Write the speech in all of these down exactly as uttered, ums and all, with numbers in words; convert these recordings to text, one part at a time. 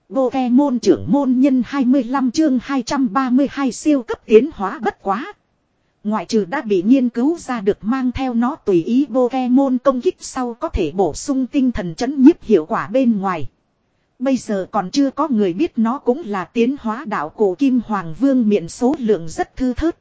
Pokemon trưởng môn nhân hai mươi lăm chương hai trăm ba mươi hai siêu cấp tiến hóa bất quá. Ngoại trừ đã bị nghiên cứu ra được mang theo nó tùy ý Pokemon công kích sau có thể bổ sung tinh thần trấn nhiếp hiệu quả bên ngoài. Bây giờ còn chưa có người biết nó cũng là tiến hóa đạo cổ Kim Hoàng Vương miệng số lượng rất thư thớt.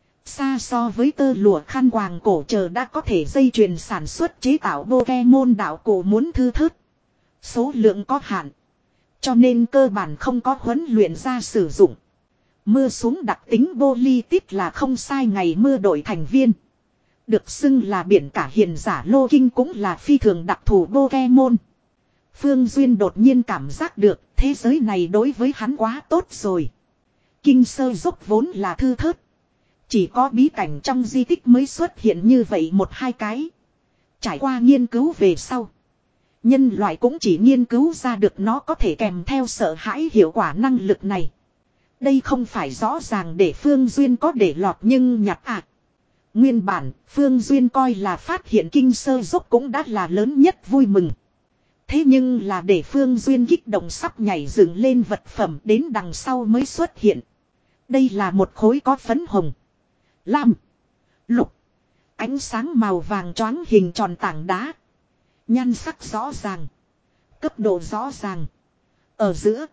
Xa so với tơ lụa khăn quàng cổ chờ đã có thể dây chuyền sản xuất chế tạo Pokemon đạo cổ muốn thư thớt. Số lượng có hạn. Cho nên cơ bản không có huấn luyện ra sử dụng. Mưa xuống đặc tính Politit là không sai ngày mưa đổi thành viên. Được xưng là biển cả hiền giả Lô Kinh cũng là phi thường đặc thù Pokemon. Phương Duyên đột nhiên cảm giác được thế giới này đối với hắn quá tốt rồi. Kinh sơ dốc vốn là thư thớt. Chỉ có bí cảnh trong di tích mới xuất hiện như vậy một hai cái. Trải qua nghiên cứu về sau. Nhân loại cũng chỉ nghiên cứu ra được nó có thể kèm theo sợ hãi hiệu quả năng lực này. Đây không phải rõ ràng để Phương Duyên có để lọt nhưng nhặt ạ. À. Nguyên bản, Phương Duyên coi là phát hiện kinh sơ dốc cũng đã là lớn nhất vui mừng. Thế nhưng là để Phương Duyên kích động sắp nhảy dựng lên vật phẩm đến đằng sau mới xuất hiện. Đây là một khối có phấn hồng, lam, lục, ánh sáng màu vàng choáng hình tròn tảng đá. Nhan sắc rõ ràng, cấp độ rõ ràng. Ở giữa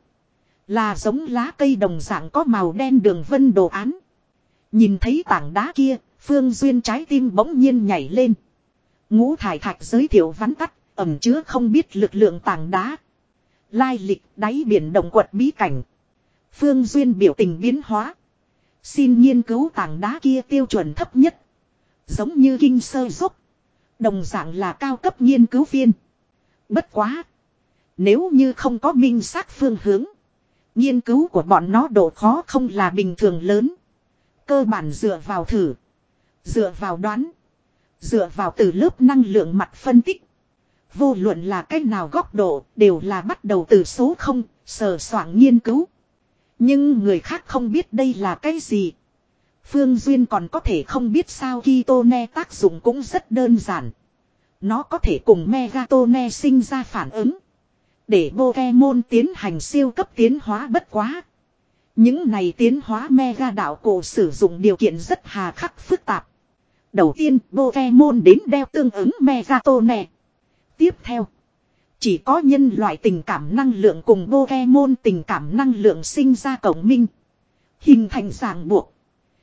là giống lá cây đồng dạng có màu đen đường vân đồ án. Nhìn thấy tảng đá kia, Phương Duyên trái tim bỗng nhiên nhảy lên. Ngũ thải thạch giới thiệu vắn tắt, ẩn chứa không biết lực lượng tảng đá. Lai lịch đáy biển động quật bí cảnh. Phương Duyên biểu tình biến hóa. Xin nghiên cứu tảng đá kia tiêu chuẩn thấp nhất. Giống như kinh sơ dốc. Đồng dạng là cao cấp nghiên cứu viên. Bất quá. Nếu như không có minh xác phương hướng. Nghiên cứu của bọn nó độ khó không là bình thường lớn. Cơ bản dựa vào thử. Dựa vào đoán. Dựa vào từ lớp năng lượng mặt phân tích. Vô luận là cách nào góc độ đều là bắt đầu từ số không, sờ soạng nghiên cứu. Nhưng người khác không biết đây là cái gì. Phương Duyên còn có thể không biết sao Kitone tác dụng cũng rất đơn giản. Nó có thể cùng Megatone sinh ra phản ứng. Để Pokemon tiến hành siêu cấp tiến hóa bất quá. Những này tiến hóa Mega đạo cổ sử dụng điều kiện rất hà khắc phức tạp. Đầu tiên Pokemon đến đeo tương ứng Megatone. Tiếp theo. Chỉ có nhân loại tình cảm năng lượng cùng Pokemon tình cảm năng lượng sinh ra cộng minh. Hình thành ràng buộc.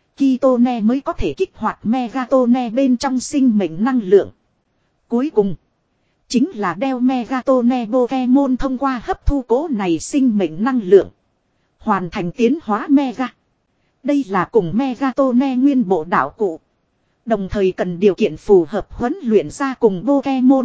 Kitone mới có thể kích hoạt Megatone bên trong sinh mệnh năng lượng. Cuối cùng. Chính là đeo Megatone Pokemon thông qua hấp thu cố này sinh mệnh năng lượng. Hoàn thành tiến hóa Mega. Đây là cùng Megatone nguyên bộ đạo cụ. Đồng thời cần điều kiện phù hợp huấn luyện ra cùng Pokemon.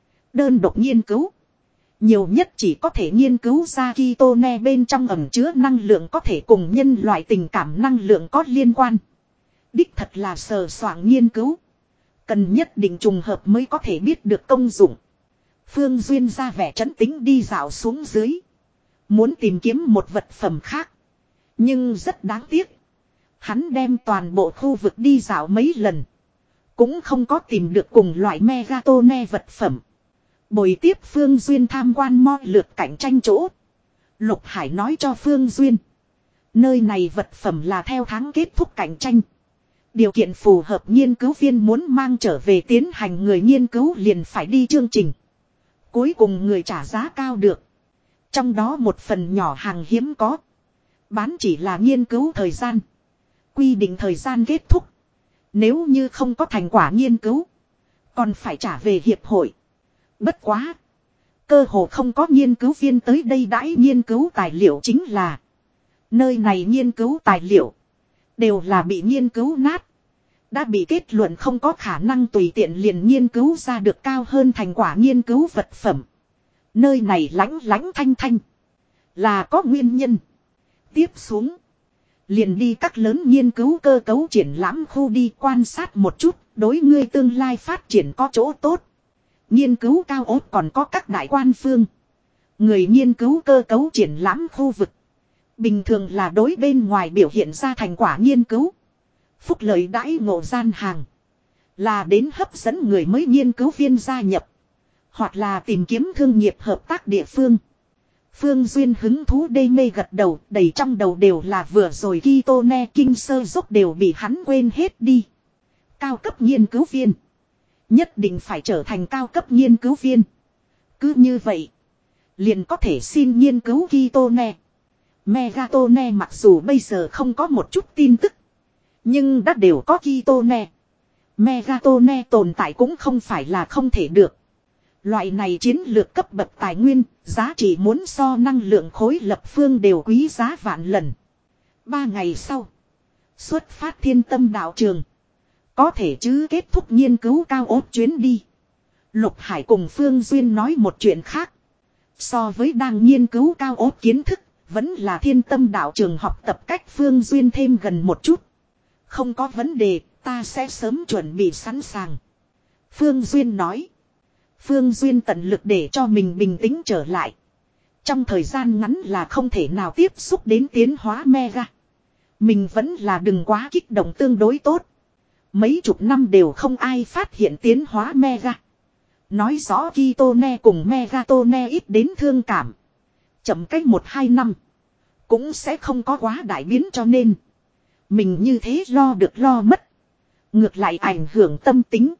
Đơn độc nghiên cứu. Nhiều nhất chỉ có thể nghiên cứu ra Kitone bên trong ẩn chứa năng lượng có thể cùng nhân loại tình cảm năng lượng có liên quan. Đích thật là sờ soạng nghiên cứu. Cần nhất định trùng hợp mới có thể biết được công dụng. Phương Duyên ra vẻ trấn tĩnh đi dạo xuống dưới. Muốn tìm kiếm một vật phẩm khác. Nhưng rất đáng tiếc. Hắn đem toàn bộ khu vực đi dạo mấy lần. Cũng không có tìm được cùng loại Megatone vật phẩm. Bồi tiếp Phương Duyên tham quan mo lượt cạnh tranh chỗ. Lục Hải nói cho Phương Duyên. Nơi này vật phẩm là theo tháng kết thúc cạnh tranh. Điều kiện phù hợp nghiên cứu viên muốn mang trở về tiến hành người nghiên cứu liền phải đi chương trình. Cuối cùng người trả giá cao được. Trong đó một phần nhỏ hàng hiếm có. Bán chỉ là nghiên cứu thời gian. Quy định thời gian kết thúc. Nếu như không có thành quả nghiên cứu. Còn phải trả về hiệp hội. Bất quá. Cơ hồ không có nghiên cứu viên tới đây đãi nghiên cứu tài liệu chính là. Nơi này nghiên cứu tài liệu. Đều là bị nghiên cứu nát. Đã bị kết luận không có khả năng tùy tiện liền nghiên cứu ra được cao hơn thành quả nghiên cứu vật phẩm. Nơi này lánh lánh thanh thanh. Là có nguyên nhân. Tiếp xuống. Liền đi các lớn nghiên cứu cơ cấu triển lãm khu đi quan sát một chút. Đối ngươi tương lai phát triển có chỗ tốt. Nghiên cứu cao ốt còn có các đại quan phương. Người nghiên cứu cơ cấu triển lãm khu vực. Bình thường là đối bên ngoài biểu hiện ra thành quả nghiên cứu. Phúc lợi đãi ngộ gian hàng. Là đến hấp dẫn người mới nghiên cứu viên gia nhập. Hoặc là tìm kiếm thương nghiệp hợp tác địa phương. Phương Duyên hứng thú đê mê gật đầu, đầy trong đầu đều là vừa rồi Kitone kinh sơ dốc đều bị hắn quên hết đi. Cao cấp nghiên cứu viên. Nhất định phải trở thành cao cấp nghiên cứu viên. Cứ như vậy, liền có thể xin nghiên cứu Kitone. Megatone mặc dù bây giờ không có một chút tin tức, nhưng đã đều có Kitone. Megatone tồn tại cũng không phải là không thể được. Loại này chiến lược cấp bậc tài nguyên, giá trị muốn so năng lượng khối lập phương đều quý giá vạn lần. Ba ngày sau, xuất phát thiên tâm đạo trường. Có thể chứ kết thúc nghiên cứu cao ốt chuyến đi. Lục Hải cùng Phương Duyên nói một chuyện khác. So với đang nghiên cứu cao ốt kiến thức, vẫn là thiên tâm đạo trường học tập cách Phương Duyên thêm gần một chút. Không có vấn đề, ta sẽ sớm chuẩn bị sẵn sàng. Phương Duyên nói. Phương Duyên tận lực để cho mình bình tĩnh trở lại. Trong thời gian ngắn là không thể nào tiếp xúc đến tiến hóa mega. Mình vẫn là đừng quá kích động tương đối tốt. Mấy chục năm đều không ai phát hiện tiến hóa mega. Nói rõ Kitone cùng Megatone ít đến thương cảm. Chậm cách một hai năm. Cũng sẽ không có quá đại biến cho nên. Mình như thế lo được lo mất. Ngược lại ảnh hưởng tâm tính.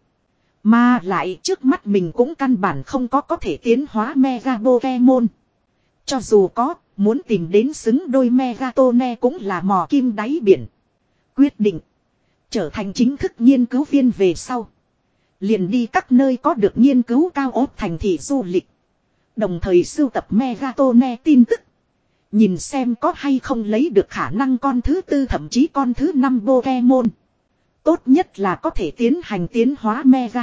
Mà lại trước mắt mình cũng căn bản không có có thể tiến hóa Mega Pokemon. Cho dù có, muốn tìm đến xứng đôi Megatone cũng là mò kim đáy biển. Quyết định. Trở thành chính thức nghiên cứu viên về sau. Liền đi các nơi có được nghiên cứu cao ốt thành thị du lịch. Đồng thời sưu tập Megatone tin tức. Nhìn xem có hay không lấy được khả năng con thứ tư thậm chí con thứ năm Pokemon. Tốt nhất là có thể tiến hành tiến hóa Mega.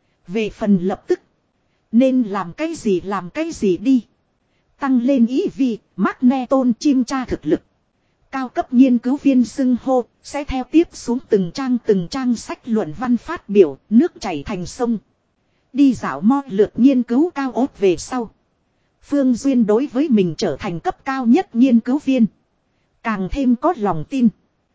Về phần lập tức. Nên làm cái gì làm cái gì đi. Tăng lên ý vi, Magneton chim tra thực lực. Cao cấp nghiên cứu viên xưng hô, sẽ theo tiếp xuống từng trang từng trang sách luận văn phát biểu, nước chảy thành sông. Đi dạo mo lượt nghiên cứu cao ốt về sau. Phương Duyên đối với mình trở thành cấp cao nhất nghiên cứu viên. Càng thêm có lòng tin.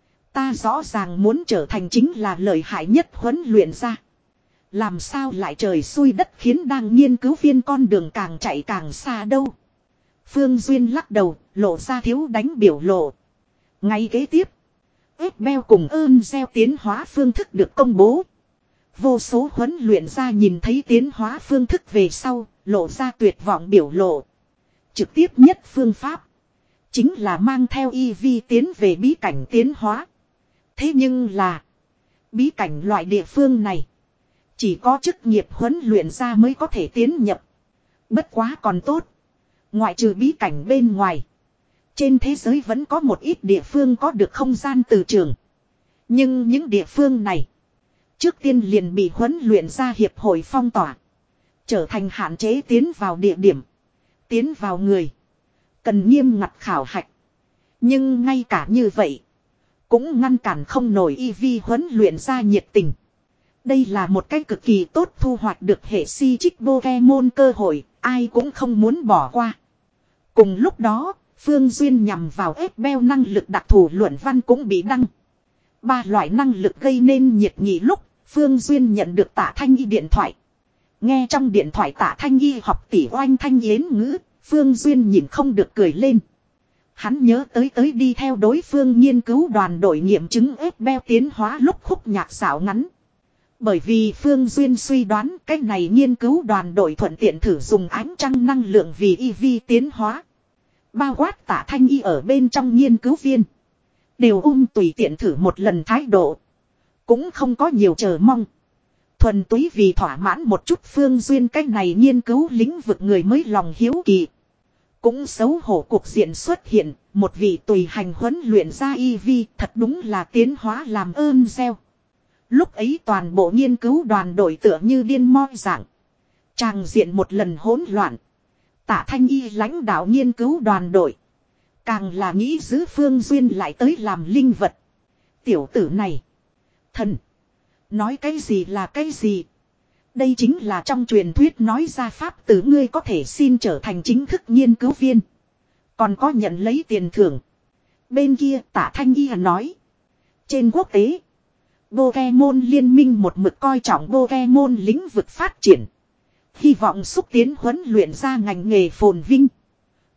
Ta rõ ràng muốn trở thành chính là lợi hại nhất huấn luyện ra. Làm sao lại trời xui đất khiến đang nghiên cứu viên con đường càng chạy càng xa đâu. Phương Duyên lắc đầu, lộ ra thiếu đánh biểu lộ. Ngay kế tiếp, Epbel cùng ơn gieo tiến hóa phương thức được công bố. Vô số huấn luyện ra nhìn thấy tiến hóa phương thức về sau, lộ ra tuyệt vọng biểu lộ. Trực tiếp nhất phương pháp, chính là mang theo y vi tiến về bí cảnh tiến hóa. Thế nhưng là, bí cảnh loại địa phương này, chỉ có chức nghiệp huấn luyện ra mới có thể tiến nhập. Bất quá còn tốt, ngoại trừ bí cảnh bên ngoài. Trên thế giới vẫn có một ít địa phương có được không gian từ trường. Nhưng những địa phương này, trước tiên liền bị huấn luyện ra hiệp hội phong tỏa. Trở thành hạn chế tiến vào địa điểm. Tiến vào người. Cần nghiêm ngặt khảo hạch. Nhưng ngay cả như vậy, cũng ngăn cản không nổi y vi huấn luyện ra nhiệt tình. Đây là một cái cực kỳ tốt thu hoạch được hệ si trích Pokemon cơ hội, ai cũng không muốn bỏ qua. Cùng lúc đó, Phương Duyên nhằm vào Epbel năng lực đặc thù luận văn cũng bị đăng. Ba loại năng lực gây nên nhiệt nghị lúc, Phương Duyên nhận được Tạ Thanh Y điện thoại. Nghe trong điện thoại Tạ Thanh Y học tỷ oanh thanh yến ngữ, Phương Duyên nhìn không được cười lên. Hắn nhớ tới tới đi theo đối phương nghiên cứu đoàn đội nghiệm chứng Epbel tiến hóa lúc khúc nhạc xảo ngắn. Bởi vì Phương Duyên suy đoán cách này nghiên cứu đoàn đội thuận tiện thử dùng ánh trăng năng lượng vì y vi tiến hóa. Bao quát Tạ Thanh Y ở bên trong nghiên cứu viên. Đều ung tùy tiện thử một lần thái độ. Cũng không có nhiều chờ mong. Thuần túy vì thỏa mãn một chút Phương Duyên cách này nghiên cứu lĩnh vực người mới lòng hiếu kỳ. Cũng xấu hổ cuộc diện xuất hiện. Một vị tùy hành huấn luyện ra y vi thật đúng là tiến hóa làm ơn gieo. Lúc ấy toàn bộ nghiên cứu đoàn đội tựa như điên moi dạng. Tràng diện một lần hỗn loạn. Tạ Thanh Y lãnh đạo nghiên cứu đoàn đội. Càng là nghĩ giữ Phương Duyên lại tới làm linh vật. Tiểu tử này. Thần. Nói cái gì là cái gì. Đây chính là trong truyền thuyết nói ra pháp tử ngươi có thể xin trở thành chính thức nghiên cứu viên. Còn có nhận lấy tiền thưởng. Bên kia Tạ Thanh Y nói. Trên quốc tế. Pokemon liên minh một mực coi trọng Pokemon lĩnh vực phát triển. Hy vọng xúc tiến huấn luyện ra ngành nghề phồn vinh.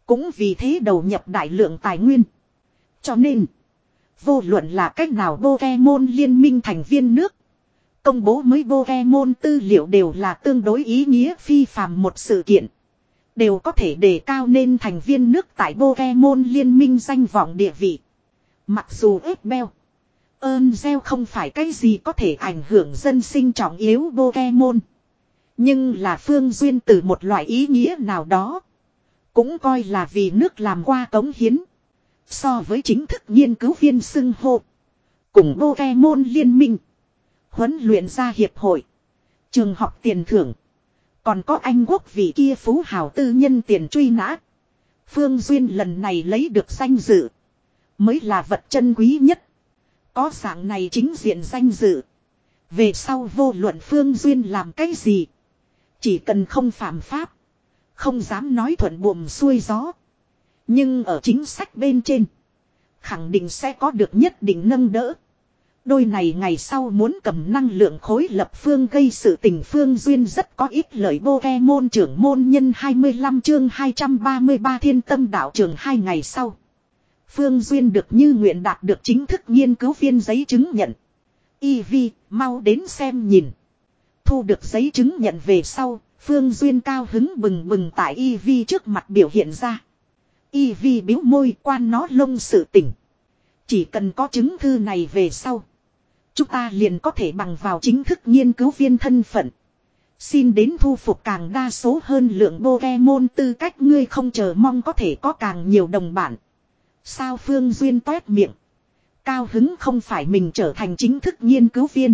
Cũng vì thế đầu nhập đại lượng tài nguyên. Cho nên, vô luận là cách nào Pokemon liên minh thành viên nước. Công bố mới Pokemon tư liệu đều là tương đối ý nghĩa phi phàm một sự kiện. Đều có thể đề cao nên thành viên nước tại Pokemon liên minh danh vọng địa vị. Mặc dù Earthbell, Earthgel không phải cái gì có thể ảnh hưởng dân sinh trọng yếu Pokemon. Nhưng là Phương Duyên từ một loại ý nghĩa nào đó. Cũng coi là vì nước làm qua cống hiến. So với chính thức nghiên cứu viên xưng hô. Cùng Pokemon liên minh. Huấn luyện gia hiệp hội. Trường học tiền thưởng. Còn có Anh quốc vị kia phú hào tư nhân tiền truy nã. Phương Duyên lần này lấy được danh dự. Mới là vật chân quý nhất. Có dạng này chính diện danh dự. Về sau vô luận Phương Duyên làm cái gì. Chỉ cần không phạm pháp. Không dám nói thuận buồm xuôi gió. Nhưng ở chính sách bên trên. Khẳng định sẽ có được nhất định nâng đỡ. Đôi này ngày sau muốn cầm năng lượng khối lập phương gây sự tình Phương Duyên rất có ít lợi Pokemon trưởng môn nhân hai mươi lăm chương hai trăm ba mươi ba thiên tâm đạo trường hai ngày sau. Phương Duyên được như nguyện đạt được chính thức nghiên cứu viên giấy chứng nhận. Eevee, mau đến xem nhìn. Thu được giấy chứng nhận về sau, Phương Duyên cao hứng bừng bừng tại Eevee trước mặt biểu hiện ra. Eevee biếu môi quan nó lông sự tỉnh. Chỉ cần có chứng thư này về sau. Chúng ta liền có thể bằng vào chính thức nghiên cứu viên thân phận. Xin đến thu phục càng đa số hơn lượng Pokemon tư cách ngươi không chờ mong có thể có càng nhiều đồng bản. Sao Phương Duyên toét miệng. Cao hứng không phải mình trở thành chính thức nghiên cứu viên.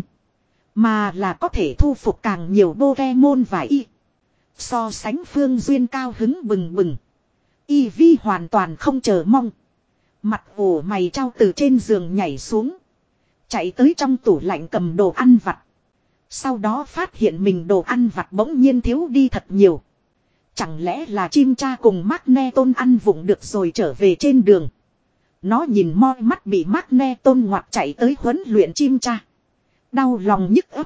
Mà là có thể thu phục càng nhiều Pokemon và y. So sánh Phương Duyên cao hứng bừng bừng. Eevee hoàn toàn không chờ mong. Mặt ủ mày trao từ trên giường nhảy xuống. Chạy tới trong tủ lạnh cầm đồ ăn vặt. Sau đó phát hiện mình đồ ăn vặt bỗng nhiên thiếu đi thật nhiều. Chẳng lẽ là chim cha cùng Magneton ăn vụng được rồi trở về trên đường. Nó nhìn moi mắt bị Magneton ngoặt chạy tới huấn luyện chim cha. Đau lòng nhức ấp.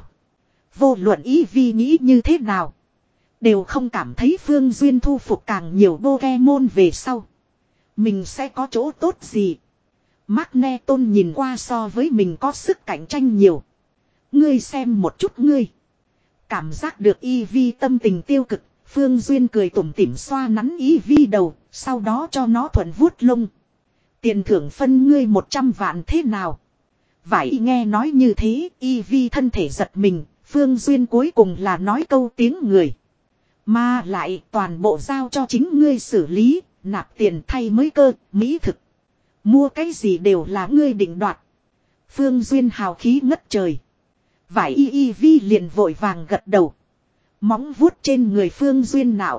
Vô luận Eevee nghĩ như thế nào. Đều không cảm thấy Phương Duyên thu phục càng nhiều Pokemon về sau. Mình sẽ có chỗ tốt gì. Magneton nhìn qua so với mình có sức cạnh tranh nhiều. Ngươi xem một chút ngươi. Cảm giác được Eevee tâm tình tiêu cực. Phương Duyên cười tủm tỉm xoa nắn Eevee đầu. Sau đó cho nó thuận vuốt lông. Tiền thưởng phân ngươi một trăm vạn thế nào. Vậy nghe nói như thế. Eevee thân thể giật mình. Phương Duyên cuối cùng là nói câu tiếng người. Mà lại toàn bộ giao cho chính ngươi xử lý. Nạp tiền thay mới cơ, mỹ thực. Mua cái gì đều là ngươi định đoạt. Phương Duyên hào khí ngất trời. Vải y y vi liền vội vàng gật đầu. Móng vuốt trên người Phương Duyên nạo.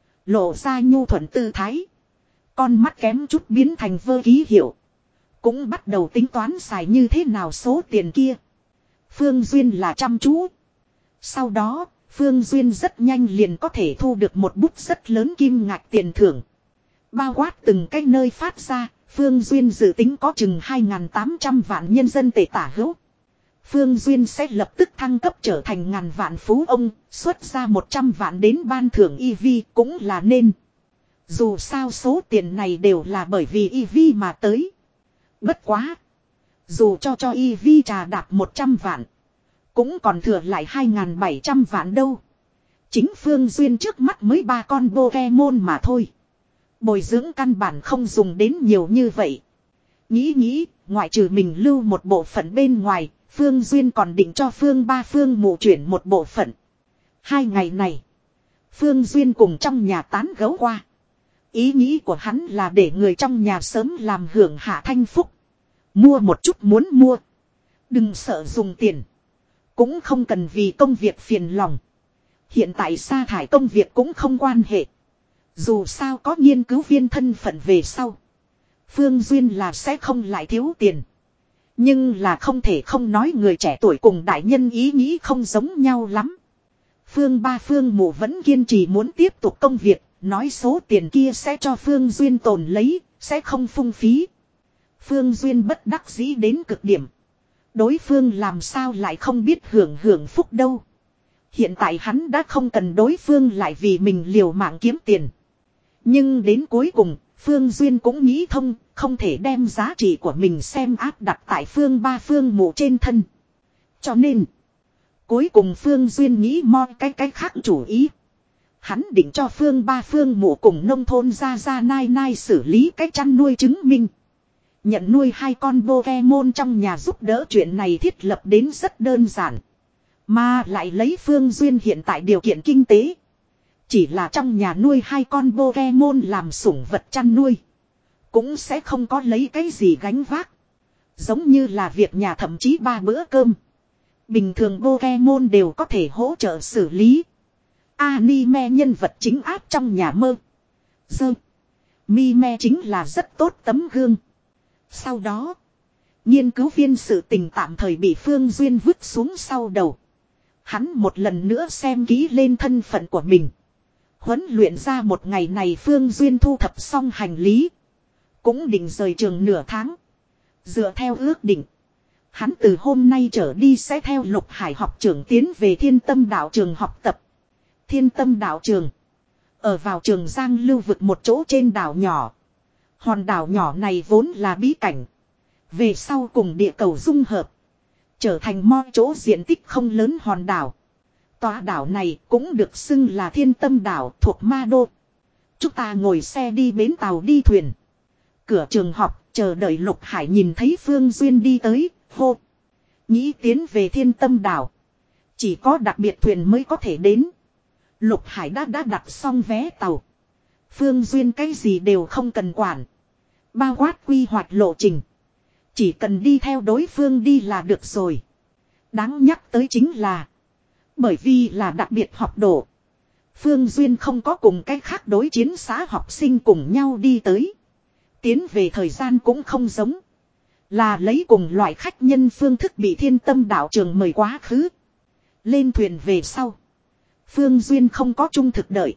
Lộ ra nhu thuận tư thái. Con mắt kém chút biến thành vơ ký hiệu. Cũng bắt đầu tính toán xài như thế nào số tiền kia. Phương Duyên là chăm chú. Sau đó, Phương Duyên rất nhanh liền có thể thu được một bút rất lớn kim ngạch tiền thưởng. Bao quát từng cái nơi phát ra, Phương Duyên dự tính có chừng hai nghìn tám trăm vạn nhân dân tệ tả hữu. Phương Duyên sẽ lập tức thăng cấp trở thành ngàn vạn phú ông, xuất ra một trăm vạn đến ban thưởng Eevee cũng là nên. Dù sao số tiền này đều là bởi vì Eevee mà tới. Bất quá. Dù cho cho Eevee trà đạp một trăm vạn. Cũng còn thừa lại hai nghìn bảy trăm vạn đâu. Chính Phương Duyên trước mắt mới ba con Pokemon mà thôi. Bồi dưỡng căn bản không dùng đến nhiều như vậy. Nghĩ nghĩ, ngoại trừ mình lưu một bộ phận bên ngoài, Phương Duyên còn định cho Phương Ba Phương mụ chuyển một bộ phận. Hai ngày này, Phương Duyên cùng trong nhà tán gẫu qua. Ý nghĩ của hắn là để người trong nhà sớm làm hưởng hạ thanh phúc. Mua một chút muốn mua. Đừng sợ dùng tiền. Cũng không cần vì công việc phiền lòng. Hiện tại sa thải công việc cũng không quan hệ. Dù sao có nghiên cứu viên thân phận về sau. Phương Duyên là sẽ không lại thiếu tiền. Nhưng là không thể không nói người trẻ tuổi cùng đại nhân ý nghĩ không giống nhau lắm. Phương Ba Phương mụ vẫn kiên trì muốn tiếp tục công việc. Nói số tiền kia sẽ cho Phương Duyên tồn lấy. Sẽ không phung phí. Phương Duyên bất đắc dĩ đến cực điểm. Đối phương làm sao lại không biết hưởng hưởng phúc đâu. Hiện tại hắn đã không cần đối phương lại vì mình liều mạng kiếm tiền. Nhưng đến cuối cùng, Phương Duyên cũng nghĩ thông, không thể đem giá trị của mình xem áp đặt tại Phương Ba Phương Mộ trên thân. Cho nên, cuối cùng Phương Duyên nghĩ mo cái cái khác chủ ý. Hắn định cho Phương Ba Phương Mộ cùng nông thôn ra ra nai nai xử lý cái chăn nuôi chứng minh. Nhận nuôi hai con Pokemon trong nhà giúp đỡ chuyện này thiết lập đến rất đơn giản. Mà lại lấy Phương Duyên hiện tại điều kiện kinh tế. Chỉ là trong nhà nuôi hai con Pokemon làm sủng vật chăn nuôi. Cũng sẽ không có lấy cái gì gánh vác. Giống như là việc nhà thậm chí ba bữa cơm. Bình thường Pokemon đều có thể hỗ trợ xử lý. Anime nhân vật chính áp trong nhà mơ. Dơ. Mime chính là rất tốt tấm gương. Sau đó, nghiên cứu viên sự tình tạm thời bị Phương Duyên vứt xuống sau đầu. Hắn một lần nữa xem kỹ lên thân phận của mình. Huấn luyện ra một ngày này Phương Duyên thu thập xong hành lý. Cũng định rời trường nửa tháng. Dựa theo ước định. Hắn từ hôm nay trở đi sẽ theo Lục Hải học trưởng tiến về Thiên Tâm Đạo Trường học tập. Thiên Tâm Đạo Trường. Ở vào Trường Giang lưu vực một chỗ trên đảo nhỏ. Hòn đảo nhỏ này vốn là bí cảnh. Về sau cùng địa cầu dung hợp. Trở thành mo chỗ diện tích không lớn hòn đảo. Tòa đảo này cũng được xưng là Thiên Tâm Đảo thuộc Ma Đô. Chúng ta ngồi xe đi bến tàu đi thuyền. Cửa trường học chờ đợi Lục Hải nhìn thấy Phương Duyên đi tới, hô. Nghĩ tiến về Thiên Tâm Đảo. Chỉ có đặc biệt thuyền mới có thể đến. Lục Hải đã đã đặt xong vé tàu. Phương Duyên cái gì đều không cần quản. Bao quát quy hoạch lộ trình. Chỉ cần đi theo đối phương đi là được rồi. Đáng nhắc tới chính là. Bởi vì là đặc biệt học độ. Phương Duyên không có cùng cách khác đối chiến xã học sinh cùng nhau đi tới. Tiến về thời gian cũng không giống. Là lấy cùng loại khách nhân phương thức bị Thiên Tâm Đạo Trường mời quá khứ. Lên thuyền về sau. Phương Duyên không có trung thực đợi.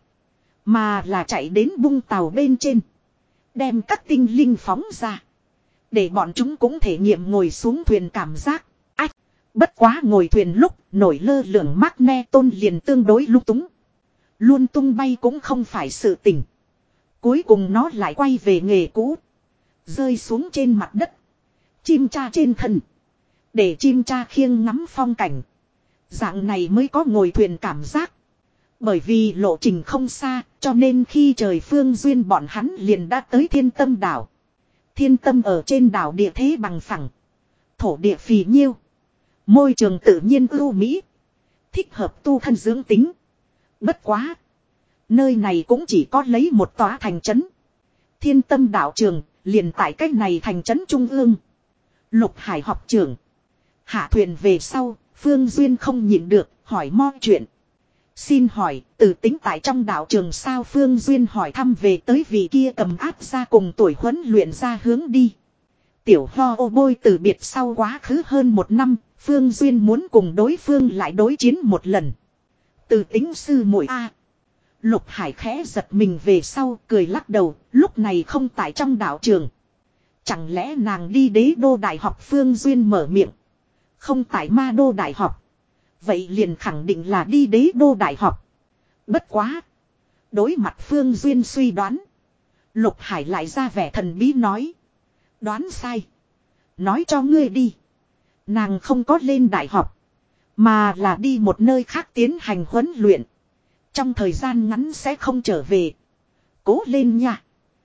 Mà là chạy đến bung tàu bên trên. Đem các tinh linh phóng ra. Để bọn chúng cũng thể nghiệm ngồi xuống thuyền cảm giác. Ách! Bất quá ngồi thuyền lúc nổi lơ lửng Magneton liền tương đối lung túng. Luôn tung bay cũng không phải sự tình. Cuối cùng nó lại quay về nghề cũ. Rơi xuống trên mặt đất. Chim cha trên thân. Để chim cha khiêng ngắm phong cảnh. Dạng này mới có ngồi thuyền cảm giác. Bởi vì lộ trình không xa, cho nên khi trời Phương Duyên bọn hắn liền đã tới Thiên Tâm Đảo. Thiên Tâm ở trên đảo địa thế bằng phẳng. Thổ địa phì nhiêu. Môi trường tự nhiên ưu mỹ. Thích hợp tu thân dưỡng tính. Bất quá. Nơi này cũng chỉ có lấy một tòa thành trấn. Thiên Tâm Đạo Trường, liền tại cách này thành trấn trung ương. Lục Hải học trưởng. Hạ thuyền về sau, Phương Duyên không nhịn được, hỏi mo chuyện. Xin hỏi, từ tính tại trong đạo trường sao Phương Duyên hỏi thăm về tới vị kia cầm áp ra cùng tuổi huấn luyện ra hướng đi. Tiểu ho ô bôi từ biệt sau quá khứ hơn một năm, Phương Duyên muốn cùng đối phương lại đối chiến một lần. Từ tính sư muội A. Lục Hải khẽ giật mình về sau cười lắc đầu, lúc này không tại trong đạo trường. Chẳng lẽ nàng đi đế đô đại học Phương Duyên mở miệng. Không tại ma đô đại học. Vậy liền khẳng định là đi đế đô đại học. Bất quá. Đối mặt Phương Duyên suy đoán. Lục Hải lại ra vẻ thần bí nói. Đoán sai. Nói cho ngươi đi. Nàng không có lên đại học. Mà là đi một nơi khác tiến hành huấn luyện. Trong thời gian ngắn sẽ không trở về. Cố lên nha.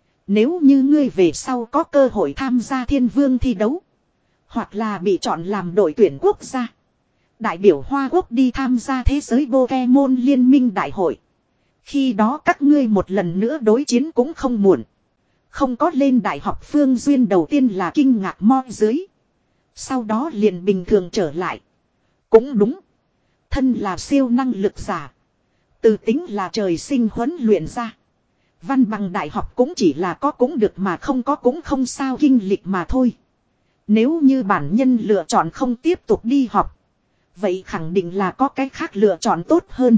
Nếu như ngươi về sau có cơ hội tham gia thiên vương thi đấu. Hoặc là bị chọn làm đội tuyển quốc gia. Đại biểu Hoa Quốc đi tham gia thế giới Pokemon liên minh đại hội. Khi đó các ngươi một lần nữa đối chiến cũng không muộn. Không có lên đại học Phương Duyên đầu tiên là kinh ngạc mo dưới. Sau đó liền bình thường trở lại. Cũng đúng. Thân là siêu năng lực giả. Từ tính là trời sinh huấn luyện ra. Văn bằng đại học cũng chỉ là có cũng được mà không có cũng không sao kinh lịch mà thôi. Nếu như bản nhân lựa chọn không tiếp tục đi học. Vậy khẳng định là có cái khác lựa chọn tốt hơn.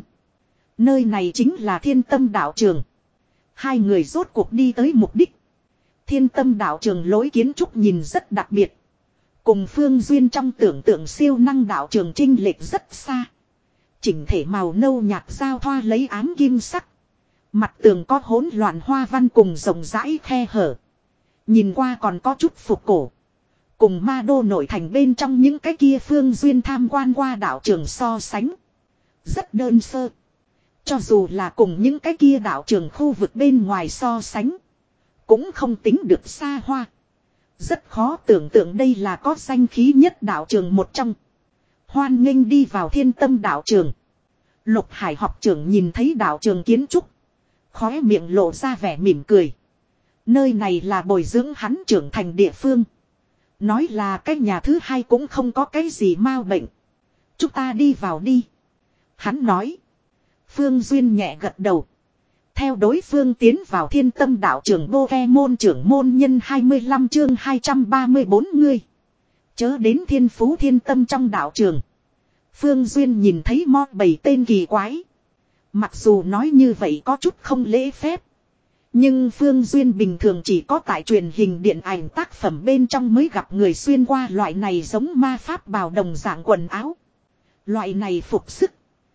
Nơi này chính là Thiên Tâm Đạo Trường. Hai người rốt cuộc đi tới mục đích. Thiên Tâm Đạo Trường lối kiến trúc nhìn rất đặc biệt. Cùng Phương Duyên trong tưởng tượng siêu năng đạo trường chênh lệch rất xa. Chỉnh thể màu nâu nhạt giao thoa lấy ám kim sắc. Mặt tường có hỗn loạn hoa văn cùng rộng rãi khe hở. Nhìn qua còn có chút phục cổ. Cùng ma đô nội thành bên trong những cái kia Phương Duyên tham quan qua đạo trường so sánh. Rất đơn sơ. Cho dù là cùng những cái kia đạo trường khu vực bên ngoài so sánh. Cũng không tính được xa hoa. Rất khó tưởng tượng đây là có danh khí nhất đạo trường một trong. Hoan nghênh đi vào Thiên Tâm đạo trường. Lục Hải học trưởng nhìn thấy đạo trường kiến trúc. Khóe miệng lộ ra vẻ mỉm cười. Nơi này là bồi dưỡng hắn trưởng thành địa phương. Nói là cái nhà thứ hai cũng không có cái gì mau bệnh. Chúng ta đi vào đi. Hắn nói. Phương Duyên nhẹ gật đầu. Theo đối phương tiến vào Thiên Tâm đạo trường Pokemon trưởng môn nhân hai mươi lăm chương hai trăm ba mươi bốn người. Chớ đến Thiên Phú Thiên Tâm trong đạo trường. Phương Duyên nhìn thấy mo bảy tên kỳ quái. Mặc dù nói như vậy có chút không lễ phép. Nhưng Phương Duyên bình thường chỉ có tại truyền hình điện ảnh tác phẩm bên trong mới gặp người xuyên qua loại này giống ma pháp bào đồng dạng quần áo. Loại này phục sức.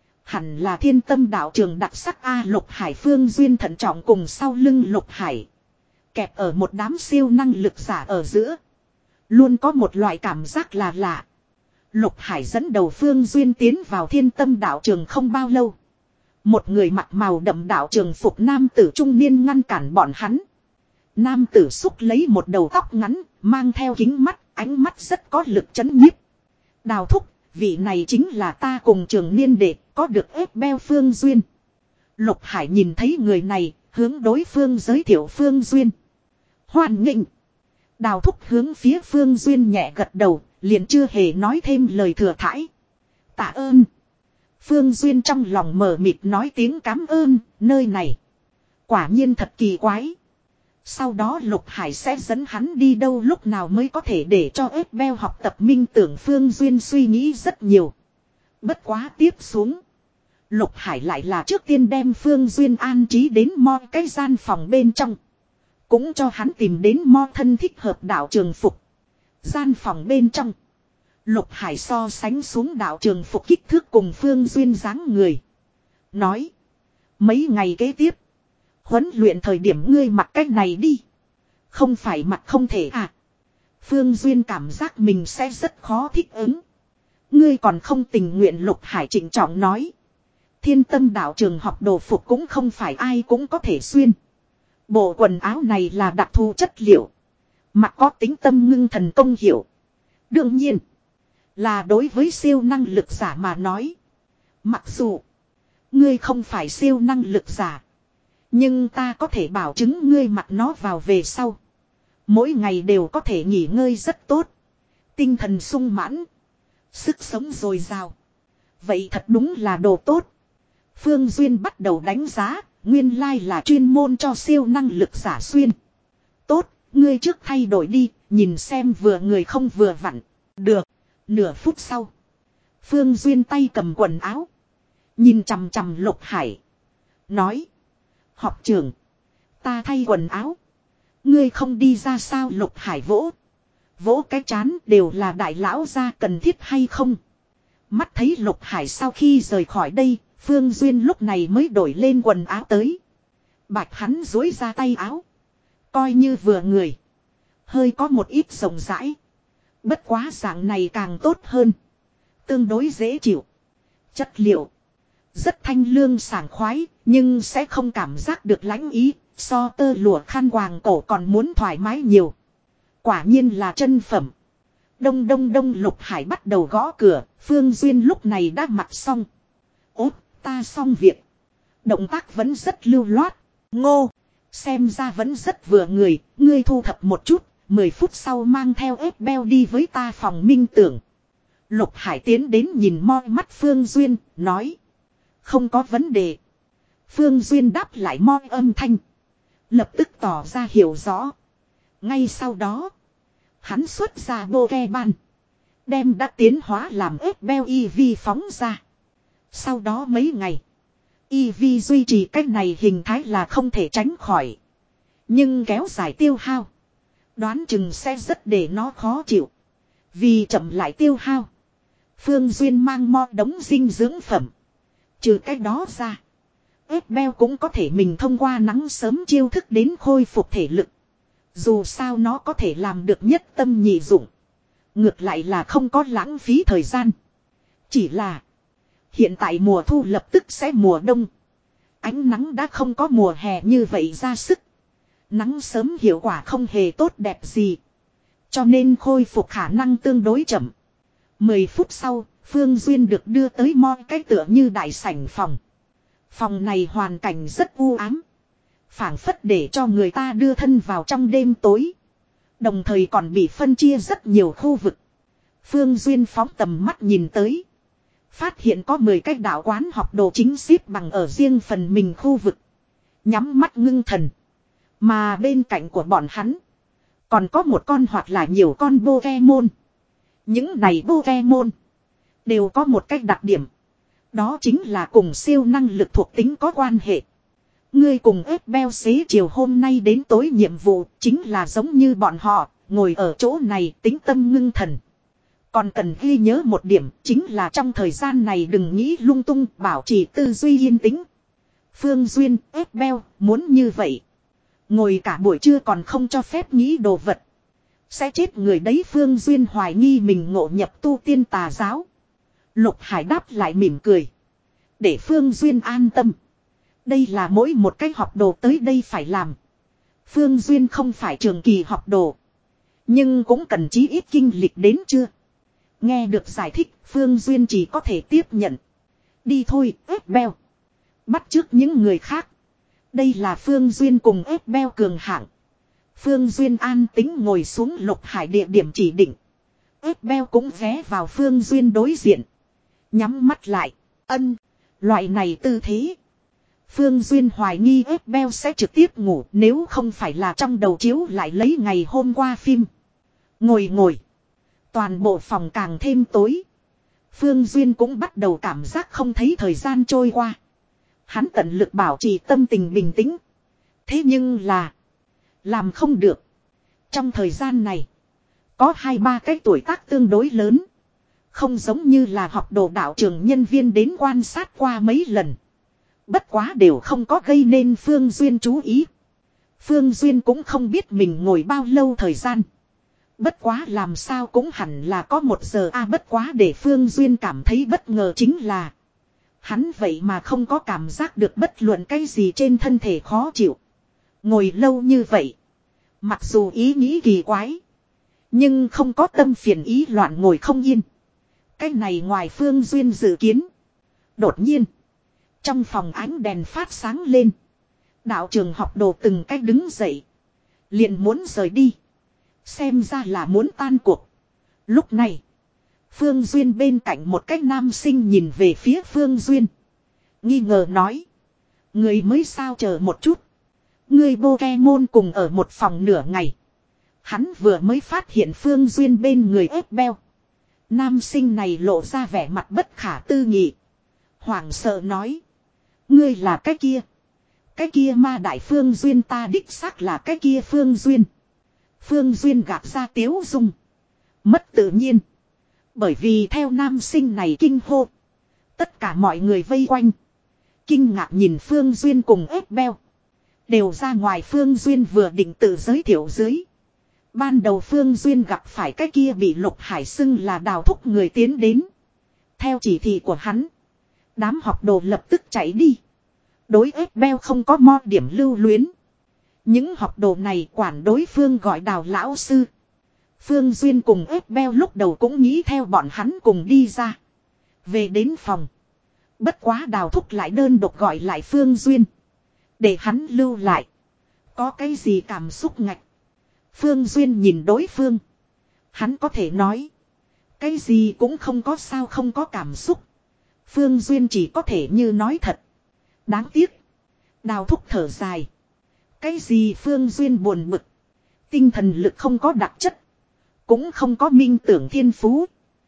Hẳn là Thiên Tâm đạo trường đặc sắc A. Lục Hải. Phương Duyên thận trọng cùng sau lưng Lục Hải. Kẹp ở một đám siêu năng lực giả ở giữa. Luôn có một loại cảm giác là lạ. Lục Hải dẫn đầu Phương Duyên tiến vào Thiên Tâm đạo trường không bao lâu. Một người mặc màu đậm đạo trường phục nam tử trung niên ngăn cản bọn hắn. Nam tử xúc lấy một đầu tóc ngắn, mang theo kính mắt, ánh mắt rất có lực chấn nhiếp. Đào thúc, vị này chính là ta cùng trường niên đệ, có được ép beo Phương Duyên. Lục Hải nhìn thấy người này, hướng đối phương giới thiệu Phương Duyên. Hoan nghênh. Đào thúc hướng phía Phương Duyên nhẹ gật đầu, liền chưa hề nói thêm lời thừa thãi. Tạ ơn. Phương Duyên trong lòng mờ mịt nói tiếng cảm ơn, nơi này. Quả nhiên thật kỳ quái. Sau đó Lục Hải sẽ dẫn hắn đi đâu lúc nào mới có thể để cho ép beo học tập minh tưởng. Phương Duyên suy nghĩ rất nhiều. Bất quá tiếp xuống. Lục Hải lại là trước tiên đem Phương Duyên an trí đến mo cái gian phòng bên trong. Cũng cho hắn tìm đến mo thân thích hợp đạo trường phục. Gian phòng bên trong. Lục Hải so sánh xuống đạo trường phục kích thước cùng Phương Duyên dáng người. Nói. Mấy ngày kế tiếp. Huấn luyện thời điểm ngươi mặc cách này đi. Không phải mặc không thể à. Phương Duyên cảm giác mình sẽ rất khó thích ứng. Ngươi còn không tình nguyện. Lục Hải trịnh trọng nói. Thiên Tâm đạo trường học đồ phục cũng không phải ai cũng có thể xuyên. Bộ quần áo này là đặc thù chất liệu. Mặc có tính tâm ngưng thần công hiệu. Đương nhiên. Là đối với siêu năng lực giả mà nói. Mặc dù. Ngươi không phải siêu năng lực giả. Nhưng ta có thể bảo chứng ngươi mặc nó vào về sau. Mỗi ngày đều có thể nghỉ ngơi rất tốt. Tinh thần sung mãn. Sức sống dồi dào. Vậy thật đúng là đồ tốt. Phương Duyên bắt đầu đánh giá. Nguyên lai là chuyên môn cho siêu năng lực giả xuyên. Tốt, ngươi trước thay đổi đi. Nhìn xem vừa người không vừa vặn. Được. Nửa phút sau. Phương Duyên tay cầm quần áo. Nhìn chằm chằm Lục Hải. Nói. Học trưởng. Ta thay quần áo. Ngươi không đi ra sao? Lục Hải vỗ. Vỗ cái chán đều là đại lão gia cần thiết hay không? Mắt thấy Lục Hải sau khi rời khỏi đây. Phương Duyên lúc này mới đổi lên quần áo tới. Bạch hắn duỗi ra tay áo. Coi như vừa người. Hơi có một ít rộng rãi. Bất quá dạng này càng tốt hơn. Tương đối dễ chịu. Chất liệu. Rất thanh lương sảng khoái. Nhưng sẽ không cảm giác được lãnh ý. So tơ lụa khăn quàng cổ còn muốn thoải mái nhiều. Quả nhiên là chân phẩm. Đông đông đông. Lục Hải bắt đầu gõ cửa. Phương Duyên lúc này đã mặc xong. Ốt ta xong việc. Động tác vẫn rất lưu loát. Ngô. Xem ra vẫn rất vừa người. Ngươi thu thập một chút. Mười phút sau mang theo ép beo đi với ta phòng minh tưởng. Lục Hải tiến đến nhìn moi mắt Phương Duyên. Nói. Không có vấn đề. Phương Duyên đáp lại moi âm thanh. Lập tức tỏ ra hiểu rõ. Ngay sau đó. Hắn xuất ra bô ke ban. Đem đã tiến hóa làm ép beo e vê phóng ra. Sau đó mấy ngày. e vê duy trì cách này hình thái là không thể tránh khỏi. Nhưng kéo dài tiêu hao. Đoán chừng sẽ rất để nó khó chịu. Vì chậm lại tiêu hao. Phương Duyên mang mo đống dinh dưỡng phẩm. Trừ cách đó ra. Bell cũng có thể mình thông qua nắng sớm chiêu thức đến khôi phục thể lực. Dù sao nó có thể làm được nhất tâm nhị dụng. Ngược lại là không có lãng phí thời gian. Chỉ là hiện tại mùa thu lập tức sẽ mùa đông. Ánh nắng đã không có mùa hè như vậy ra sức. Nắng sớm hiệu quả không hề tốt đẹp gì. Cho nên khôi phục khả năng tương đối chậm. Mười phút sau, Phương Duyên được đưa tới moi cái tựa như đại sảnh phòng. Phòng này hoàn cảnh rất u ám. Phảng phất để cho người ta đưa thân vào trong đêm tối. Đồng thời còn bị phân chia rất nhiều khu vực. Phương Duyên phóng tầm mắt nhìn tới. Phát hiện có mười cái đạo quán học đồ chính xếp bằng ở riêng phần mình khu vực. Nhắm mắt ngưng thần. Mà bên cạnh của bọn hắn còn có một con hoặc là nhiều con Pokemon. Những này Pokemon đều có một cách đặc điểm. Đó chính là cùng siêu năng lực thuộc tính có quan hệ. Ngươi cùng Bell xế chiều hôm nay đến tối nhiệm vụ chính là giống như bọn họ, ngồi ở chỗ này tính tâm ngưng thần. Còn cần ghi nhớ một điểm chính là trong thời gian này đừng nghĩ lung tung, bảo trì tư duy yên tĩnh. Phương Duyên, Bell muốn như vậy. Ngồi cả buổi trưa còn không cho phép nghĩ đồ vật. Sẽ chết người đấy. Phương Duyên hoài nghi mình ngộ nhập tu tiên tà giáo. Lục Hải đáp lại mỉm cười. Để Phương Duyên an tâm. Đây là mỗi một cách học đồ tới đây phải làm. Phương Duyên không phải trường kỳ học đồ. Nhưng cũng cần chí ít kinh lịch đến chưa. Nghe được giải thích, Phương Duyên chỉ có thể tiếp nhận. Đi thôi, Bell. Bắt chước những người khác. Đây là Phương Duyên cùng Bell cường hạng. Phương Duyên an tính ngồi xuống Lục Hải địa điểm chỉ định. Bell cũng ghé vào Phương Duyên đối diện. Nhắm mắt lại. Ân. Loại này tư thế. Phương Duyên hoài nghi Bell sẽ trực tiếp ngủ nếu không phải là trong đầu chiếu lại lấy ngày hôm qua phim. Ngồi ngồi. Toàn bộ phòng càng thêm tối. Phương Duyên cũng bắt đầu cảm giác không thấy thời gian trôi qua. Hắn tận lực bảo trì tâm tình bình tĩnh. Thế nhưng là làm không được. Trong thời gian này có hai ba cái tuổi tác tương đối lớn. Không giống như là học đồ đạo trường nhân viên đến quan sát qua mấy lần. Bất quá đều không có gây nên Phương Duyên chú ý. Phương Duyên cũng không biết mình ngồi bao lâu thời gian. Bất quá làm sao cũng hẳn là có một giờ a à, bất quá để Phương Duyên cảm thấy bất ngờ chính là hắn vậy mà không có cảm giác được bất luận cái gì trên thân thể khó chịu. Ngồi lâu như vậy. Mặc dù ý nghĩ kỳ quái. Nhưng không có tâm phiền ý loạn ngồi không yên. Cái này ngoài Phương Duyên dự kiến. Đột nhiên. Trong phòng ánh đèn phát sáng lên. Đạo trường học đồ từng cách đứng dậy. Liền muốn rời đi. Xem ra là muốn tan cuộc. Lúc này. Phương Duyên bên cạnh một cách nam sinh nhìn về phía Phương Duyên. Nghi ngờ nói. Người mới sao chờ một chút. Người Pokemon cùng ở một phòng nửa ngày. Hắn vừa mới phát hiện Phương Duyên bên người Bell. Nam sinh này lộ ra vẻ mặt bất khả tư nghị. Hoảng sợ nói. Ngươi là cái kia. Cái kia ma đại Phương Duyên ta đích xác là cái kia Phương Duyên. Phương Duyên gạt ra tiếu dung. Mất tự nhiên. Bởi vì theo nam sinh này kinh hô. Tất cả mọi người vây quanh. Kinh ngạc nhìn Phương Duyên cùng Bell. Đều ra ngoài Phương Duyên vừa định tự giới thiệu dưới. Ban đầu Phương Duyên gặp phải cái kia bị Lục Hải xưng là đào thúc người tiến đến. Theo chỉ thị của hắn. Đám học đồ lập tức chạy đi. Đối Bell không có mo điểm lưu luyến. Những học đồ này quản đối phương gọi đào lão sư. Phương Duyên cùng Bell lúc đầu cũng nghĩ theo bọn hắn cùng đi ra. Về đến phòng. Bất quá đào thúc lại đơn độc gọi lại Phương Duyên. Để hắn lưu lại. Có cái gì cảm xúc ngạch. Phương Duyên nhìn đối phương. Hắn có thể nói. Cái gì cũng không có sao không có cảm xúc. Phương Duyên chỉ có thể như nói thật. Đáng tiếc. Đào thúc thở dài. Cái gì Phương Duyên buồn bực. Tinh thần lực không có đặc chất. Cũng không có minh tưởng thiên phú.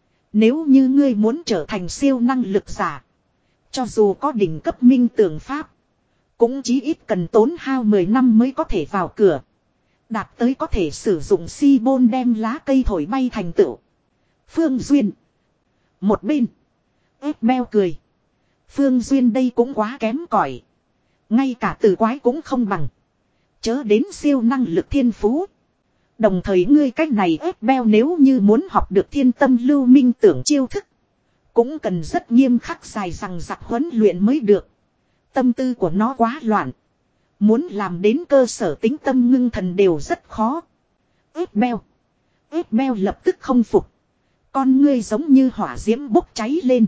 Nếu như ngươi muốn trở thành siêu năng lực giả. Cho dù có đỉnh cấp minh tưởng pháp. Cũng chí ít cần tốn hao mười năm mới có thể vào cửa. Đạt tới có thể sử dụng si bôn đem lá cây thổi bay thành tựu. Phương Duyên. Một bên. Bell cười. Phương Duyên đây cũng quá kém cỏi. Ngay cả từ quái cũng không bằng. Chớ đến siêu năng lực thiên phú. Đồng thời ngươi cách này ép beo nếu như muốn học được thiên tâm lưu minh tưởng chiêu thức. Cũng cần rất nghiêm khắc dài rằng giặc huấn luyện mới được. Tâm tư của nó quá loạn. Muốn làm đến cơ sở tính tâm ngưng thần đều rất khó. Ép beo. Ép beo lập tức không phục. Con ngươi giống như hỏa diễm bốc cháy lên.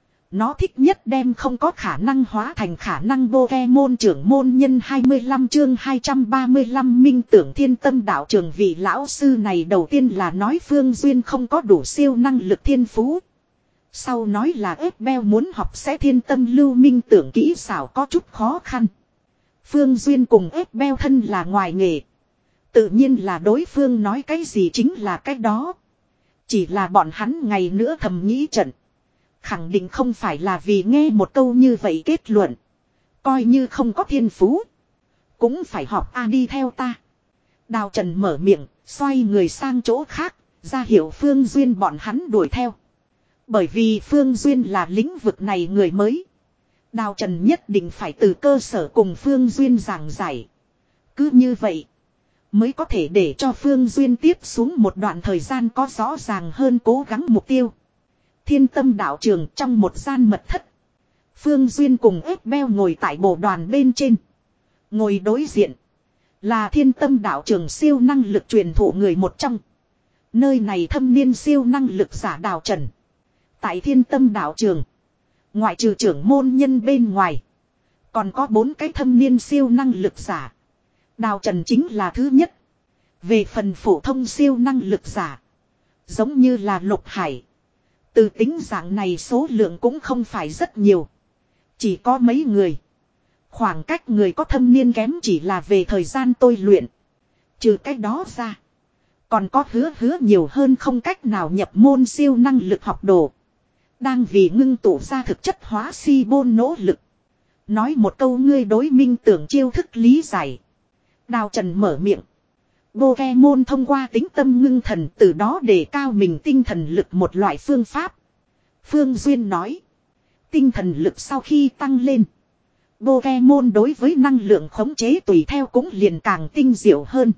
Nó thích nhất đem không có khả năng hóa thành khả năng Pokemon trưởng môn nhân hai mươi lăm chương hai trăm ba mươi lăm minh tưởng thiên tâm đạo trường vị lão sư này đầu tiên là nói Phương Duyên không có đủ siêu năng lực thiên phú. Sau nói là ép beo muốn học sẽ thiên tâm lưu minh tưởng kỹ xảo có chút khó khăn. Phương Duyên cùng ép beo thân là ngoài nghề. Tự nhiên là đối phương nói cái gì chính là cái đó. Chỉ là bọn hắn ngày nữa thầm nghĩ trận. Khẳng định không phải là vì nghe một câu như vậy kết luận. Coi như không có thiên phú. Cũng phải học a đi theo ta. Đào Trần mở miệng, xoay người sang chỗ khác, ra hiệu Phương Duyên bọn hắn đuổi theo. Bởi vì Phương Duyên là lĩnh vực này người mới. Đào Trần nhất định phải từ cơ sở cùng Phương Duyên giảng giải. Cứ như vậy, mới có thể để cho Phương Duyên tiếp xuống một đoạn thời gian có rõ ràng hơn cố gắng mục tiêu. Thiên tâm đạo trường trong một gian mật thất. Phương Duyên cùng ép beo ngồi tại bộ đoàn bên trên. Ngồi đối diện. Là thiên tâm đạo trường siêu năng lực truyền thụ người một trong. Nơi này thâm niên siêu năng lực giả Đào Trần. Tại thiên tâm đạo trường. Ngoại trừ trưởng môn nhân bên ngoài. Còn có bốn cái thâm niên siêu năng lực giả. Đào Trần chính là thứ nhất. Về phần phổ thông siêu năng lực giả. Giống như là Lục Hải. Từ tính dạng này số lượng cũng không phải rất nhiều. Chỉ có mấy người. Khoảng cách người có thâm niên kém chỉ là về thời gian tôi luyện. Trừ cái đó ra. Còn có hứa hứa nhiều hơn không cách nào nhập môn siêu năng lực học đồ. Đang vì ngưng tụ ra thực chất hóa si bôn nỗ lực. Nói một câu ngươi đối minh tưởng chiêu thức lý giải. Đào Trần mở miệng. Pokemon thông qua tính tâm ngưng thần từ đó để cao mình tinh thần lực một loại phương pháp. Phương Duyên nói. Tinh thần lực sau khi tăng lên. Pokemon đối với năng lượng khống chế tùy theo cũng liền càng tinh diệu hơn.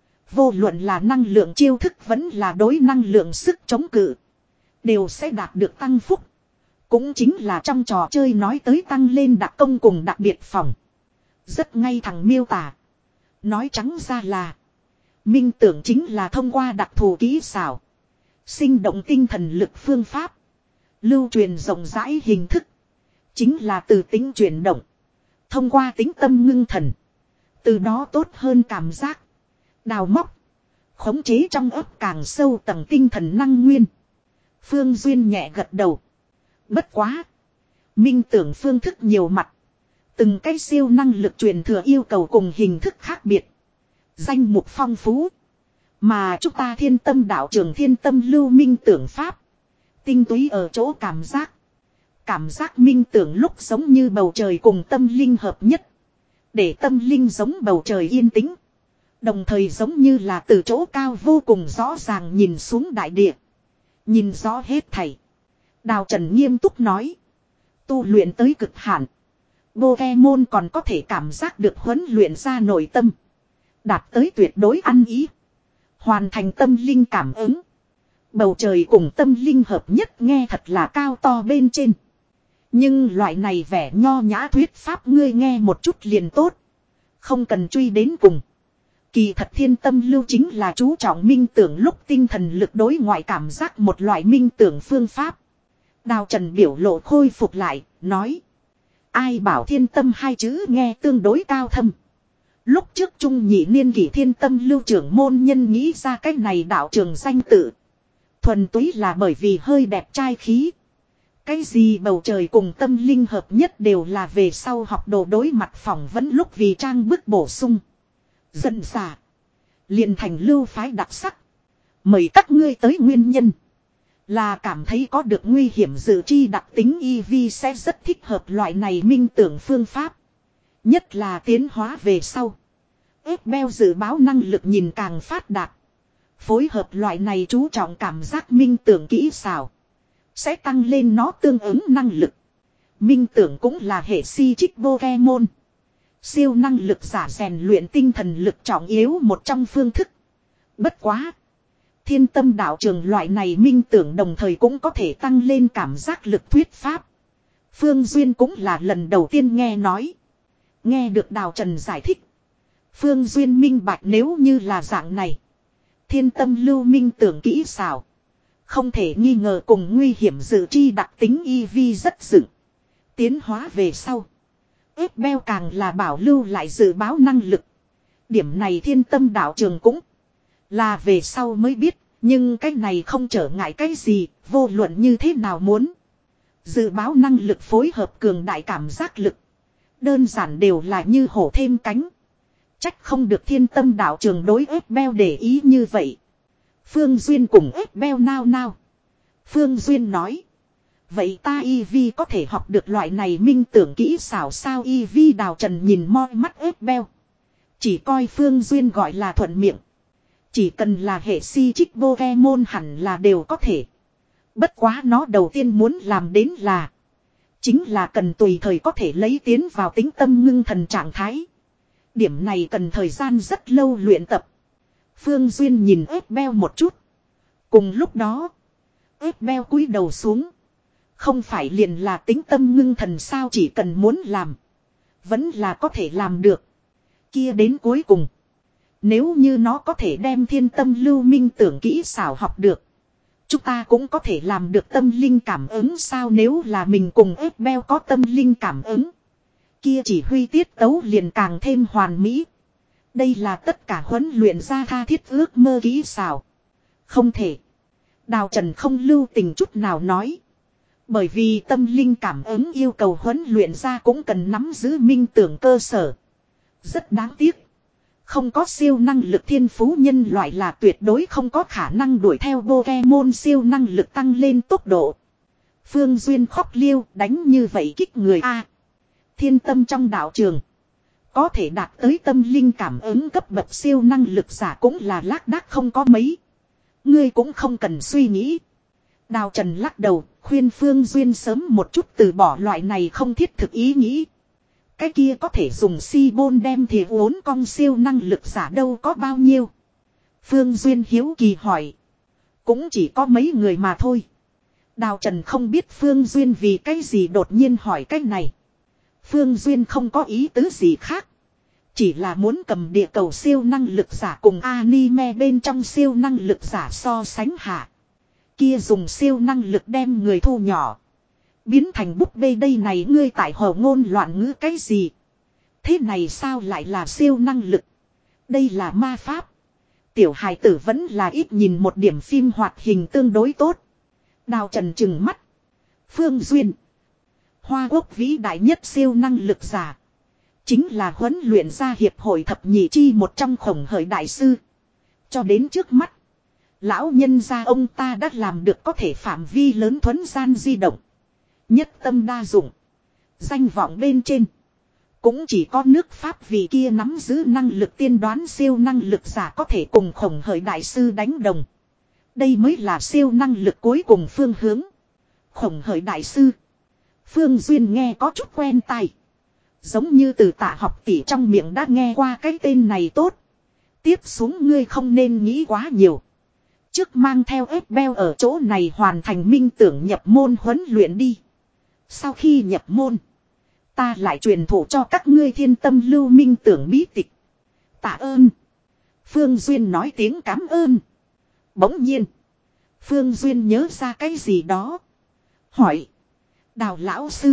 Vô luận là năng lượng chiêu thức vẫn là đối năng lượng sức chống cự. Đều sẽ đạt được tăng phúc. Cũng chính là trong trò chơi nói tới tăng lên đặc công cùng đặc biệt phòng. Rất ngay thẳng miêu tả. Nói trắng ra là. Minh tưởng chính là thông qua đặc thù kỹ xảo. Sinh động tinh thần lực phương pháp. Lưu truyền rộng rãi hình thức. Chính là từ tính chuyển động. Thông qua tính tâm ngưng thần. Từ đó tốt hơn cảm giác. Đào móc. Khống chế trong ấp càng sâu tầng tinh thần năng nguyên. Phương Duyên nhẹ gật đầu. Bất quá. Minh tưởng phương thức nhiều mặt. Từng cái siêu năng lực truyền thừa yêu cầu cùng hình thức khác biệt. Danh mục phong phú. Mà chúng ta thiên tâm đạo trường thiên tâm lưu minh tưởng pháp. Tinh túy ở chỗ cảm giác. Cảm giác minh tưởng lúc giống như bầu trời cùng tâm linh hợp nhất. Để tâm linh giống bầu trời yên tĩnh. Đồng thời giống như là từ chỗ cao vô cùng rõ ràng nhìn xuống đại địa. Nhìn rõ hết thảy. Đào Trần nghiêm túc nói. Tu luyện tới cực hạn. Pokemon còn có thể cảm giác được huấn luyện ra nội tâm. Đạt tới tuyệt đối ăn ý. Hoàn thành tâm linh cảm ứng. Bầu trời cùng tâm linh hợp nhất nghe thật là cao to bên trên. Nhưng loại này vẻ nho nhã thuyết pháp ngươi nghe một chút liền tốt. Không cần truy đến cùng. Kỳ thật thiên tâm lưu chính là chú trọng minh tưởng lúc tinh thần lực đối ngoại cảm giác một loại minh tưởng phương pháp. Đào Trần biểu lộ khôi phục lại, nói. Ai bảo thiên tâm hai chữ nghe tương đối cao thâm. Lúc trước trung nhị niên kỷ thiên tâm lưu trưởng môn nhân nghĩ ra cách này đạo trường danh tự. Thuần túy là bởi vì hơi đẹp trai khí. Cái gì bầu trời cùng tâm linh hợp nhất đều là về sau học đồ đối mặt phỏng vấn lúc vì trang bức bổ sung. Dần xả. Liền thành lưu phái đặc sắc. Mời các ngươi tới nguyên nhân. Là cảm thấy có được nguy hiểm dự chi đặc tính e vê sẽ rất thích hợp loại này minh tưởng phương pháp. Nhất là tiến hóa về sau. Ép beo dự báo năng lực nhìn càng phát đạt. Phối hợp loại này chú trọng cảm giác minh tưởng kỹ xảo. Sẽ tăng lên nó tương ứng năng lực. Minh tưởng cũng là hệ si trích Pokemon. Siêu năng lực giả rèn luyện tinh thần lực trọng yếu một trong phương thức. Bất quá. Thiên tâm đạo trường loại này minh tưởng đồng thời cũng có thể tăng lên cảm giác lực thuyết pháp. Phương Duyên cũng là lần đầu tiên nghe nói. Nghe được Đào Trần giải thích. Phương Duyên minh bạch nếu như là dạng này. Thiên tâm lưu minh tưởng kỹ xảo. Không thể nghi ngờ cùng nguy hiểm dự chi đặc tính e vê rất dựng. Tiến hóa về sau. Ép beo càng là bảo lưu lại dự báo năng lực. Điểm này thiên tâm đạo trường cũng là về sau mới biết. Nhưng cái này không trở ngại cái gì, vô luận như thế nào muốn. Dự báo năng lực phối hợp cường đại cảm giác lực. Đơn giản đều là như hổ thêm cánh. Trách không được thiên tâm đạo trường đối ép beo để ý như vậy. Phương Duyên cùng ép beo nao nao. Phương Duyên nói. Vậy ta e vê có thể học được loại này minh tưởng kỹ xảo sao e vê Đào Trần nhìn moi mắt ép beo. Chỉ coi Phương Duyên gọi là thuận miệng. Chỉ cần là hệ si trích Pokemon hẳn là đều có thể. Bất quá nó đầu tiên muốn làm đến là. Chính là cần tùy thời có thể lấy tiến vào tính tâm ngưng thần trạng thái. Điểm này cần thời gian rất lâu luyện tập. Phương Duyên nhìn ép beo một chút. Cùng lúc đó. Ép beo cúi đầu xuống. Không phải liền là tính tâm ngưng thần sao chỉ cần muốn làm. Vẫn là có thể làm được. Kia đến cuối cùng. Nếu như nó có thể đem thiên tâm lưu minh tưởng kỹ xảo học được. Chúng ta cũng có thể làm được tâm linh cảm ứng sao nếu là mình cùng ép beo có tâm linh cảm ứng. Kia chỉ huy tiết tấu liền càng thêm hoàn mỹ. Đây là tất cả huấn luyện ra tha thiết ước mơ kỹ xảo. Không thể. Đào Trần không lưu tình chút nào nói. Bởi vì tâm linh cảm ứng yêu cầu huấn luyện ra cũng cần nắm giữ minh tưởng cơ sở. Rất đáng tiếc. Không có siêu năng lực thiên phú nhân loại là tuyệt đối không có khả năng đuổi theo Pokemon siêu năng lực tăng lên tốc độ. Phương Duyên khóc liêu đánh như vậy kích người A. Thiên tâm trong đạo trường. Có thể đạt tới tâm linh cảm ứng cấp bậc siêu năng lực giả cũng là lác đác không có mấy. Ngươi cũng không cần suy nghĩ. Đào Trần lắc đầu khuyên Phương Duyên sớm một chút từ bỏ loại này không thiết thực ý nghĩ. Cái kia có thể dùng si bôn đem thì uốn cong siêu năng lực giả đâu có bao nhiêu. Phương Duyên hiếu kỳ hỏi. Cũng chỉ có mấy người mà thôi. Đào Trần không biết Phương Duyên vì cái gì đột nhiên hỏi cái này. Phương Duyên không có ý tứ gì khác. Chỉ là muốn cầm địa cầu siêu năng lực giả cùng anime bên trong siêu năng lực giả so sánh hạ. Kia dùng siêu năng lực đem người thu nhỏ. Biến thành búp bê đây này ngươi tại hồ ngôn loạn ngữ cái gì. Thế này sao lại là siêu năng lực. Đây là ma pháp. Tiểu hài tử vẫn là ít nhìn một điểm phim hoạt hình tương đối tốt. Đào Trần trừng mắt. Phương Duyên. Hoa Quốc vĩ đại nhất siêu năng lực giả. Chính là huấn luyện ra hiệp hội thập nhị chi một trong Khổng Hởi đại sư. Cho đến trước mắt. Lão nhân gia ông ta đã làm được có thể phạm vi lớn thuấn gian di động. Nhất tâm đa dụng. Danh vọng bên trên. Cũng chỉ có nước Pháp vì kia nắm giữ năng lực tiên đoán siêu năng lực giả có thể cùng Khổng Hởi đại sư đánh đồng. Đây mới là siêu năng lực cuối cùng phương hướng. Khổng Hởi đại sư. Phương Duyên nghe có chút quen tai. Giống như từ Tạ Học tỷ trong miệng đã nghe qua cái tên này tốt. Tiếp xuống ngươi không nên nghĩ quá nhiều. Trước mang theo ép beo ở chỗ này hoàn thành minh tưởng nhập môn huấn luyện đi. Sau khi nhập môn. Ta lại truyền thụ cho các ngươi thiên tâm lưu minh tưởng bí tịch. Tạ ơn. Phương Duyên nói tiếng cảm ơn. Bỗng nhiên. Phương Duyên nhớ ra cái gì đó. Hỏi. Đào lão sư.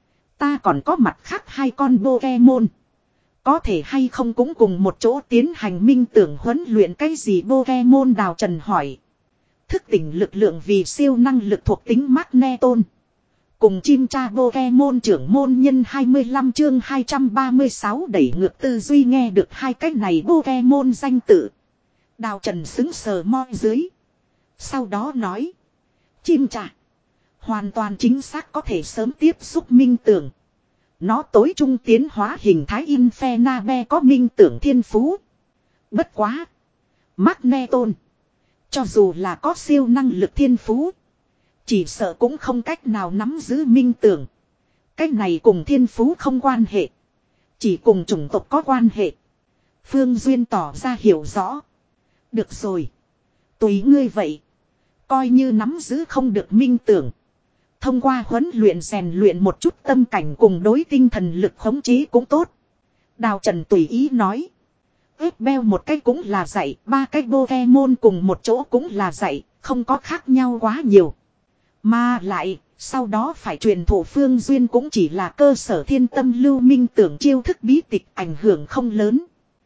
Ta còn có mặt khác hai con Pokemon. Có thể hay không cũng cùng một chỗ tiến hành minh tưởng huấn luyện cái gì Pokemon Đào Trần hỏi. Thức tỉnh lực lượng vì siêu năng lực thuộc tính Magneton. Cùng chim cha Pokemon trưởng môn nhân hai mươi lăm chương hai trăm ba mươi sáu đẩy ngược tư duy nghe được hai cái này Pokemon danh tự. Đào Trần xứng sờ moi dưới. Sau đó nói. Chim cha. Hoàn toàn chính xác có thể sớm tiếp xúc minh tưởng. Nó tối trung tiến hóa hình thái Infernape có minh tưởng thiên phú. Bất quá. Magneton. Cho dù là có siêu năng lực thiên phú. Chỉ sợ cũng không cách nào nắm giữ minh tưởng. Cách này cùng thiên phú không quan hệ. Chỉ cùng chủng tộc có quan hệ. Phương Duyên tỏ ra hiểu rõ. Được rồi. Tùy ngươi vậy. Coi như nắm giữ không được minh tưởng. Thông qua huấn luyện rèn luyện một chút tâm cảnh cùng đối tinh thần lực khống chế cũng tốt. Đào Trần tùy ý nói. Ếp beo một cái cũng là dạy, ba cái Pokemon cùng một chỗ cũng là dạy, không có khác nhau quá nhiều. Mà lại, sau đó phải truyền thụ Phương Duyên cũng chỉ là cơ sở thiên tâm lưu minh tưởng chiêu thức bí tịch, ảnh hưởng không lớn.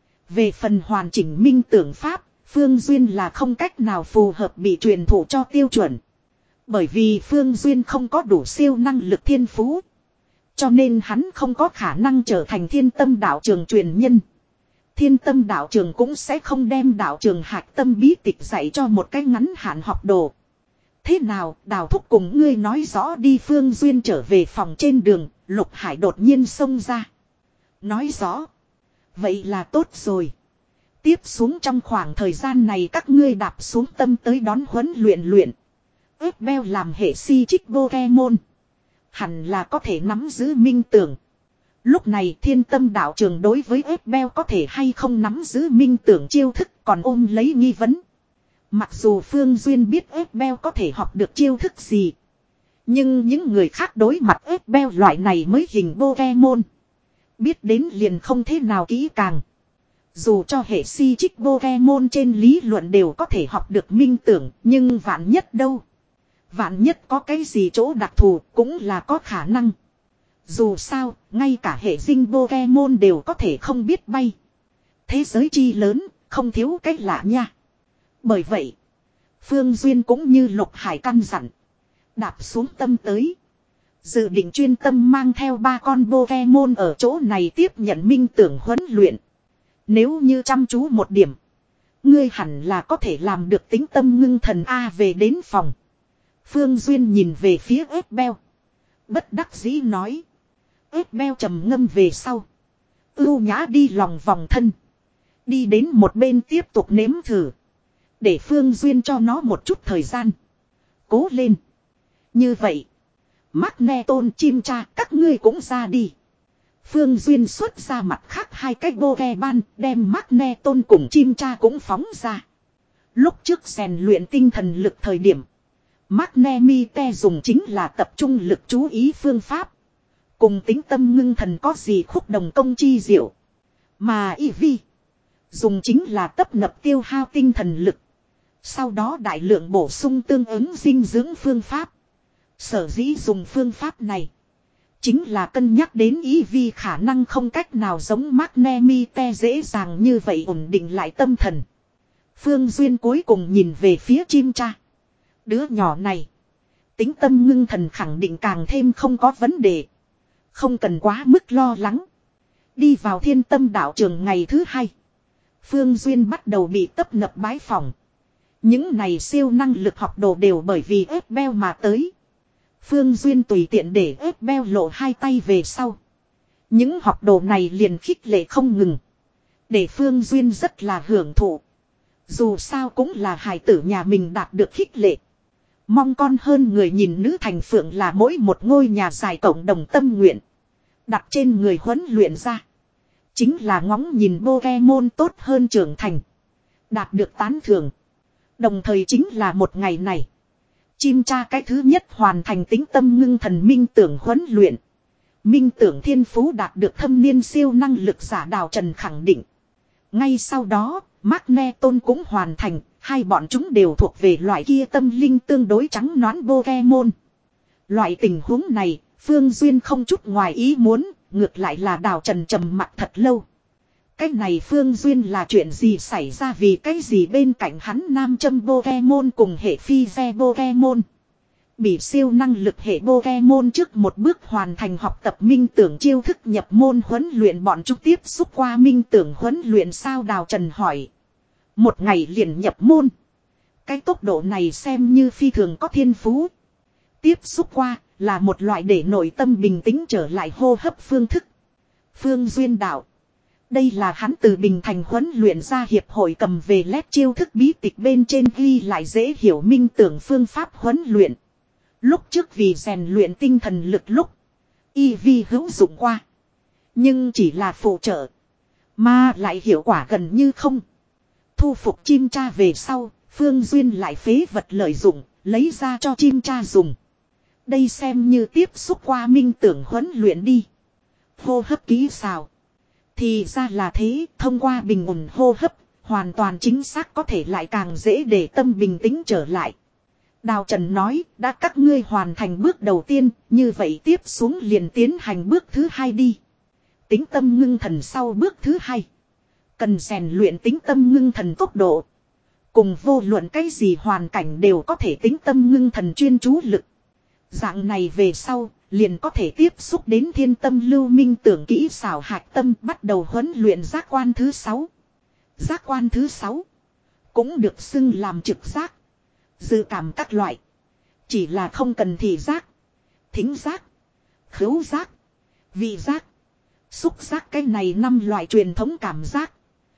Về phần hoàn chỉnh minh tưởng pháp, Phương Duyên là không cách nào phù hợp bị truyền thụ cho tiêu chuẩn. Bởi vì Phương Duyên không có đủ siêu năng lực thiên phú. Cho nên hắn không có khả năng trở thành thiên tâm đạo trường truyền nhân. Thiên tâm đạo trường cũng sẽ không đem đạo trường hạch tâm bí tịch dạy cho một cái ngắn hạn học đồ. Thế nào, Đào thúc cùng ngươi nói rõ đi. Phương Duyên trở về phòng trên đường, Lục Hải đột nhiên xông ra. Nói rõ. Vậy là tốt rồi. Tiếp xuống trong khoảng thời gian này các ngươi đạp xuống tâm tới đón huấn luyện luyện. Ếp beo làm hệ si trích Pokemon. Hẳn là có thể nắm giữ minh tưởng. Lúc này thiên tâm đạo trường đối với ếp beo có thể hay không nắm giữ minh tưởng chiêu thức còn ôm lấy nghi vấn. Mặc dù Phương Duyên biết ếp beo có thể học được chiêu thức gì. Nhưng những người khác đối mặt ếp beo loại này mới hình Pokemon. Biết đến liền không thế nào kỹ càng. Dù cho hệ si trích Pokemon trên lý luận đều có thể học được minh tưởng, nhưng vạn nhất đâu. Vạn nhất có cái gì chỗ đặc thù cũng là có khả năng. Dù sao, ngay cả hệ dinh Pokemon đều có thể không biết bay. Thế giới chi lớn, không thiếu cái lạ nha. Bởi vậy, Phương Duyên cũng như Lục Hải căn dặn. Đạp xuống tâm tới. Dự định chuyên tâm mang theo ba con Pokemon ở chỗ này tiếp nhận minh tưởng huấn luyện. Nếu như chăm chú một điểm, ngươi hẳn là có thể làm được tính tâm ngưng thần A. Về đến phòng, Phương Duyên nhìn về phía ếp beo. Bất đắc dĩ nói. Ếp beo trầm ngâm về sau. Ưu nhã đi lòng vòng thân. Đi đến một bên tiếp tục nếm thử. Để Phương Duyên cho nó một chút thời gian. Cố lên. Như vậy. Magneton chim cha các ngươi cũng ra đi. Phương Duyên xuất ra mặt khác hai cái Pokemon, đem Magneton cùng chim cha cũng phóng ra. Lúc trước rèn luyện tinh thần lực thời điểm, Magnemite dùng chính là tập trung lực chú ý phương pháp. Cùng tính tâm ngưng thần có gì khúc đồng công chi diệu. Mà Eevee dùng chính là tấp nập tiêu hao tinh thần lực. Sau đó đại lượng bổ sung tương ứng dinh dưỡng phương pháp. Sở dĩ dùng phương pháp này chính là cân nhắc đến Eevee khả năng không cách nào giống Magnemite dễ dàng như vậy ổn định lại tâm thần. Phương Duyên cuối cùng nhìn về phía chim cha. Đứa nhỏ này, tính tâm ngưng thần khẳng định càng thêm không có vấn đề. Không cần quá mức lo lắng. Đi vào thiên tâm đạo trường ngày thứ hai, Phương Duyên bắt đầu bị tấp nập bái phỏng. Những này siêu năng lực học đồ đều bởi vì ếp beo mà tới. Phương Duyên tùy tiện để ếp beo lộ hai tay về sau. Những học đồ này liền khích lệ không ngừng. Để Phương Duyên rất là hưởng thụ. Dù sao cũng là hài tử nhà mình đạt được khích lệ. Mong con hơn người nhìn nữ thành phượng là mỗi một ngôi nhà dài cộng đồng tâm nguyện. Đặt trên người huấn luyện ra. Chính là ngóng nhìn Pokemon tốt hơn trưởng thành. Đạt được tán thưởng. Đồng thời chính là một ngày này. Chim cha cái thứ nhất hoàn thành tính tâm ngưng thần minh tưởng huấn luyện. Minh tưởng thiên phú đạt được thâm niên siêu năng lực giả Đào Trần khẳng định. Ngay sau đó, Magneton cũng hoàn thành. Hai bọn chúng đều thuộc về loại kia tâm linh tương đối trắng nõn Pokemon. Loại tình huống này, Phương Duyên không chút ngoài ý muốn, ngược lại là Đào Trần trầm mặt thật lâu. Cái này Phương Duyên là chuyện gì xảy ra, vì cái gì bên cạnh hắn nam châm Pokemon cùng hệ phi ve Pokemon. Bị siêu năng lực hệ Pokemon trước một bước hoàn thành học tập minh tưởng chiêu thức nhập môn huấn luyện, bọn chúng tiếp xúc qua minh tưởng huấn luyện sao? Đào Trần hỏi. Một ngày liền nhập môn. Cái tốc độ này xem như phi thường có thiên phú. Tiếp xúc qua là một loại để nội tâm bình tĩnh trở lại hô hấp phương thức. Phương Duyên đạo. Đây là hắn từ Bình Thành huấn luyện ra hiệp hội cầm về lét chiêu thức bí tịch bên trên ghi lại dễ hiểu minh tưởng phương pháp huấn luyện. Lúc trước vì rèn luyện tinh thần lực lúc Eevee hữu dụng qua. Nhưng chỉ là phụ trợ. Mà lại hiệu quả gần như không. Thu phục chim cha về sau, Phương Duyên lại phế vật lợi dụng, lấy ra cho chim cha dùng. Đây xem như tiếp xúc qua minh tưởng huấn luyện đi. Hô hấp kỹ xào. Thì ra là thế, thông qua bình ổn hô hấp, hoàn toàn chính xác có thể lại càng dễ để tâm bình tĩnh trở lại. Đào Trần nói, đã các ngươi hoàn thành bước đầu tiên, như vậy tiếp xuống liền tiến hành bước thứ hai đi. Tính tâm ngưng thần sau bước thứ hai. Cần rèn luyện tính tâm ngưng thần tốc độ. Cùng vô luận cái gì hoàn cảnh đều có thể tính tâm ngưng thần chuyên chú lực. Dạng này về sau, liền có thể tiếp xúc đến thiên tâm lưu minh tưởng kỹ xảo hạch tâm bắt đầu huấn luyện giác quan thứ sáu. Giác quan thứ sáu cũng được xưng làm trực giác, dự cảm các loại. Chỉ là không cần thị giác, thính giác, khứu giác, vị giác, xúc giác cái này năm loại truyền thống cảm giác.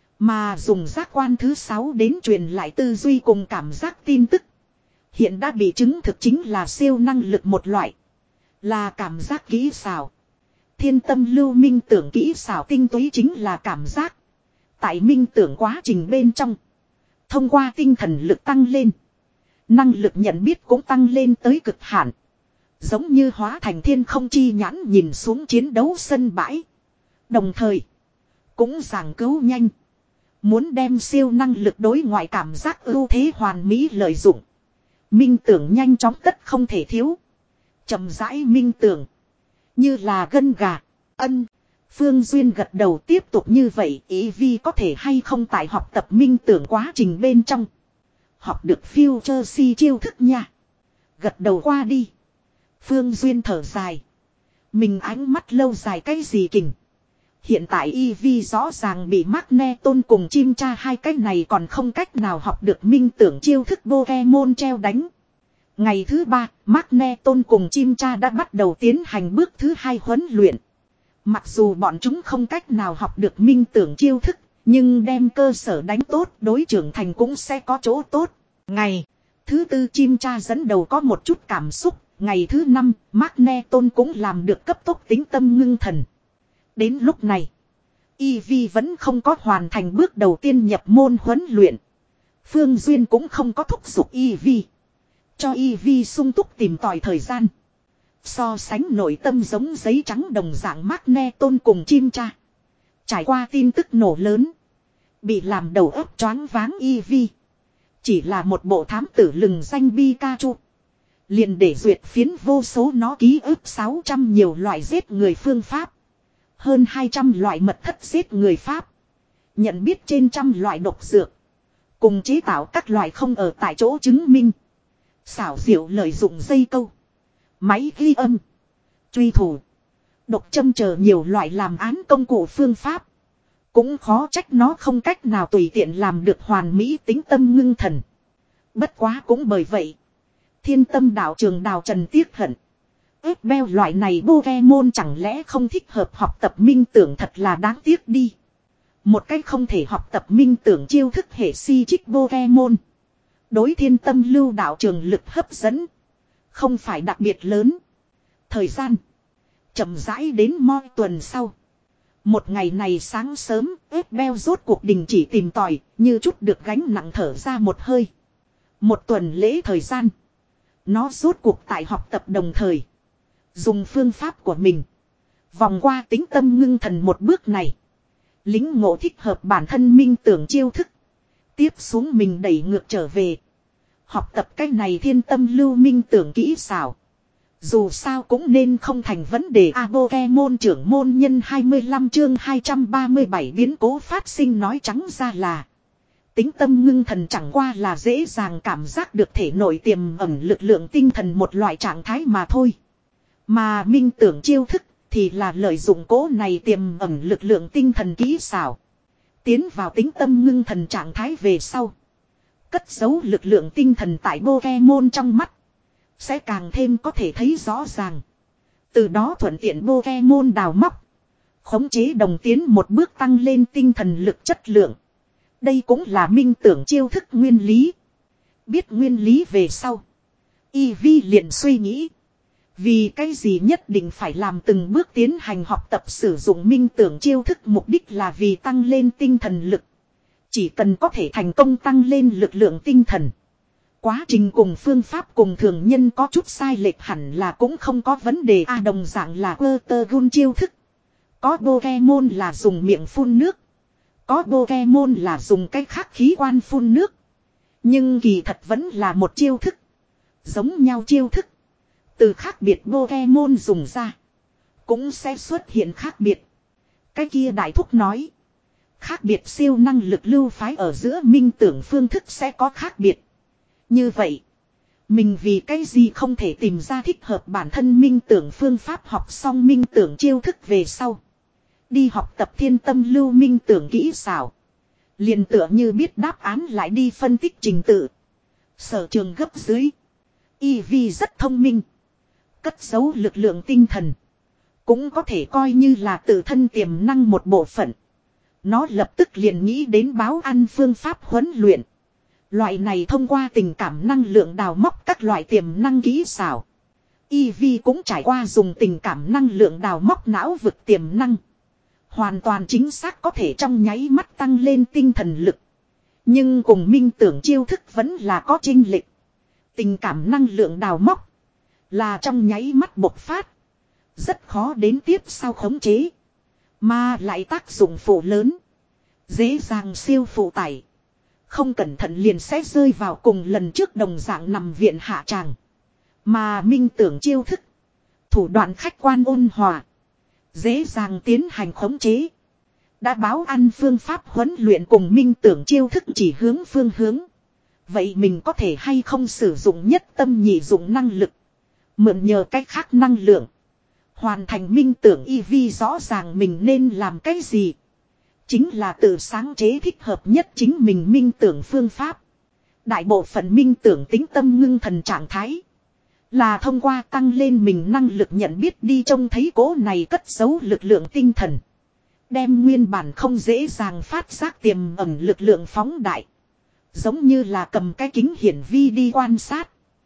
Mà dùng giác quan thứ sáu đến truyền lại tư duy cùng cảm giác tin tức. Hiện đã bị chứng thực chính là siêu năng lực một loại. Là cảm giác kỹ xảo. Thiên tâm lưu minh tưởng kỹ xảo tinh túy chính là cảm giác. Tại minh tưởng quá trình bên trong. Thông qua tinh thần lực tăng lên. Năng lực nhận biết cũng tăng lên tới cực hạn. Giống như hóa thành thiên không chi nhãn nhìn xuống chiến đấu sân bãi. Đồng thời. Cũng giảng cứu nhanh. Muốn đem siêu năng lực đối ngoại cảm giác ưu thế hoàn mỹ lợi dụng. Minh tưởng nhanh chóng tất không thể thiếu. Chậm rãi minh tưởng. Như là gân gà. Ân. Phương Duyên gật đầu tiếp tục như vậy. Ý vi có thể hay không tại học tập minh tưởng quá trình bên trong. Học được future si chiêu thức nha. Gật đầu qua đi. Phương Duyên thở dài. Mình ánh mắt lâu dài cái gì kình. Hiện tại i vê rõ ràng bị Magneton cùng chim cha hai cái này còn không cách nào học được minh tưởng chiêu thức Pokemon treo đánh. Ngày thứ ba, Magneton cùng chim cha đã bắt đầu tiến hành bước thứ hai huấn luyện. Mặc dù bọn chúng không cách nào học được minh tưởng chiêu thức, nhưng đem cơ sở đánh tốt đối trưởng thành cũng sẽ có chỗ tốt. Ngày thứ tư chim cha dẫn đầu có một chút cảm xúc, ngày thứ năm, Magneton cũng làm được cấp tốc tính tâm ngưng thần. Đến lúc này, i vê vẫn không có hoàn thành bước đầu tiên nhập môn huấn luyện. Phương Duyên cũng không có thúc giục i vê. Cho i vê sung túc tìm tòi thời gian. So sánh nội tâm giống giấy trắng đồng dạng Magneton cùng chim cha. Trải qua tin tức nổ lớn. Bị làm đầu óc choáng váng i vê. Chỉ là một bộ thám tử lừng danh Pikachu. Liền để duyệt phiến vô số nó ký ức sáu trăm nhiều loại giết người phương pháp. Hơn hai trăm loại mật thất giết người pháp. Nhận biết trên trăm loại độc dược. Cùng chế tạo các loại không ở tại chỗ chứng minh. Xảo diệu lợi dụng dây câu. Máy ghi âm. Truy thủ. Độc châm chờ nhiều loại làm án công cụ phương pháp. Cũng khó trách nó không cách nào tùy tiện làm được hoàn mỹ tính tâm ngưng thần. Bất quá cũng bởi vậy. Thiên tâm đạo trường Đào Trần tiếc hận. Ép beo loại này Pokemon chẳng lẽ không thích hợp học tập minh tưởng thật là đáng tiếc đi. Một cách không thể học tập minh tưởng chiêu thức hệ si trích Pokemon. Đối thiên tâm lưu đạo trường lực hấp dẫn. Không phải đặc biệt lớn. Thời gian. Chậm rãi đến moi tuần sau. Một ngày này sáng sớm, ép beo rốt cuộc đình chỉ tìm tòi, như chút được gánh nặng thở ra một hơi. Một tuần lễ thời gian. Nó rốt cuộc tại học tập đồng thời. Dùng phương pháp của mình. Vòng qua tính tâm ngưng thần một bước này. Lính ngộ thích hợp bản thân minh tưởng chiêu thức. Tiếp xuống mình đẩy ngược trở về. Học tập cái này thiên tâm lưu minh tưởng kỹ xảo. Dù sao cũng nên không thành vấn đề. A Pokemon trưởng môn nhân hai mươi lăm chương hai trăm ba mươi bảy biến cố phát sinh nói trắng ra là. Tính tâm ngưng thần chẳng qua là dễ dàng cảm giác được thể nội tiềm ẩn lực lượng tinh thần một loại trạng thái mà thôi. Mà minh tưởng chiêu thức thì là lợi dụng cố này tiềm ẩn lực lượng tinh thần kỹ xảo. Tiến vào tính tâm ngưng thần trạng thái về sau. Cất giấu lực lượng tinh thần tại Pokemon trong mắt. Sẽ càng thêm có thể thấy rõ ràng. Từ đó thuận tiện Pokemon đào móc. Khống chế đồng tiến một bước tăng lên tinh thần lực chất lượng. Đây cũng là minh tưởng chiêu thức nguyên lý. Biết nguyên lý về sau. Eevee liền suy nghĩ. Vì cái gì nhất định phải làm từng bước tiến hành học tập sử dụng minh tưởng chiêu thức, mục đích là vì tăng lên tinh thần lực. Chỉ cần có thể thành công tăng lên lực lượng tinh thần. Quá trình cùng phương pháp cùng thường nhân có chút sai lệch hẳn là cũng không có vấn đề. A đồng dạng là Ertugrul chiêu thức. Có Pokemon là dùng miệng phun nước. Có Pokemon là dùng cách khác khí quan phun nước. Nhưng kỳ thật vẫn là một chiêu thức. Giống nhau chiêu thức. Từ khác biệt Pokemon dùng ra. Cũng sẽ xuất hiện khác biệt. Cái kia đại thúc nói. Khác biệt siêu năng lực lưu phái ở giữa minh tưởng phương thức sẽ có khác biệt. Như vậy. Mình vì cái gì không thể tìm ra thích hợp bản thân minh tưởng phương pháp, học xong minh tưởng chiêu thức về sau. Đi học tập thiên tâm lưu minh tưởng kỹ xảo. Liền tựa như biết đáp án lại đi phân tích trình tự. Sở trường gấp dưới. Eevee rất thông minh. Cất giấu lực lượng tinh thần. Cũng có thể coi như là tự thân tiềm năng một bộ phận. Nó lập tức liền nghĩ đến báo ăn phương pháp huấn luyện. Loại này thông qua tình cảm năng lượng đào móc các loại tiềm năng kỹ xảo. Eevee cũng trải qua dùng tình cảm năng lượng đào móc não vực tiềm năng. Hoàn toàn chính xác có thể trong nháy mắt tăng lên tinh thần lực. Nhưng cùng minh tưởng chiêu thức vẫn là có chênh lệch. Tình cảm năng lượng đào móc là trong nháy mắt bộc phát. Rất khó đến tiếp sau khống chế. Mà lại tác dụng phụ lớn. Dễ dàng siêu phụ tải. Không cẩn thận liền sẽ rơi vào cùng lần trước đồng dạng nằm viện hạ tràng. Mà minh tưởng chiêu thức. Thủ đoạn khách quan ôn hòa. Dễ dàng tiến hành khống chế. Đã báo ăn phương pháp huấn luyện cùng minh tưởng chiêu thức chỉ hướng phương hướng. Vậy mình có thể hay không sử dụng nhất tâm nhị dụng năng lực. Mượn nhờ cách khác năng lượng. Hoàn thành minh tưởng Eevee rõ ràng mình nên làm cái gì. Chính là tự sáng chế thích hợp nhất chính mình minh tưởng phương pháp. Đại bộ phận minh tưởng tính tâm ngưng thần trạng thái. Là thông qua tăng lên mình năng lực nhận biết đi trông thấy cố này cất giấu lực lượng tinh thần. Đem nguyên bản không dễ dàng phát giác tiềm ẩn lực lượng phóng đại. Giống như là cầm cái kính hiển vi đi quan sát.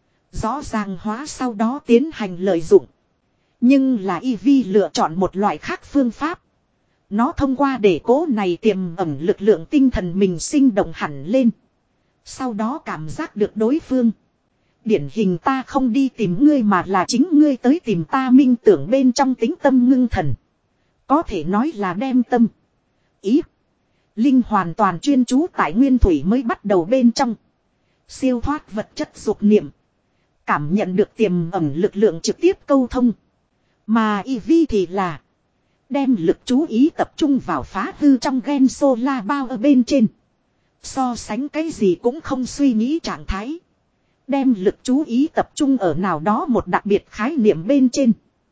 Rõ ràng hóa sau đó tiến hành lợi dụng. Nhưng là Eevee lựa chọn một loại khác phương pháp. Nó thông qua để cố này tiềm ẩn lực lượng tinh thần mình sinh động hẳn lên. Sau đó cảm giác được đối phương. Điển hình ta không đi tìm ngươi mà là chính ngươi tới tìm ta, minh tưởng bên trong tính tâm ngưng thần. Có thể nói là đem tâm, ý, linh hoàn toàn chuyên chú tại nguyên thủy mới bắt đầu bên trong. Siêu thoát vật chất dục niệm. Cảm nhận được tiềm ẩn lực lượng trực tiếp câu thông. Mà Eevee thì là đem lực chú ý tập trung vào phá hư trong gen solar bao ở bên trên. So sánh cái gì cũng không suy nghĩ trạng thái. Đem lực chú ý tập trung ở nào đó một đặc biệt khái niệm bên trên.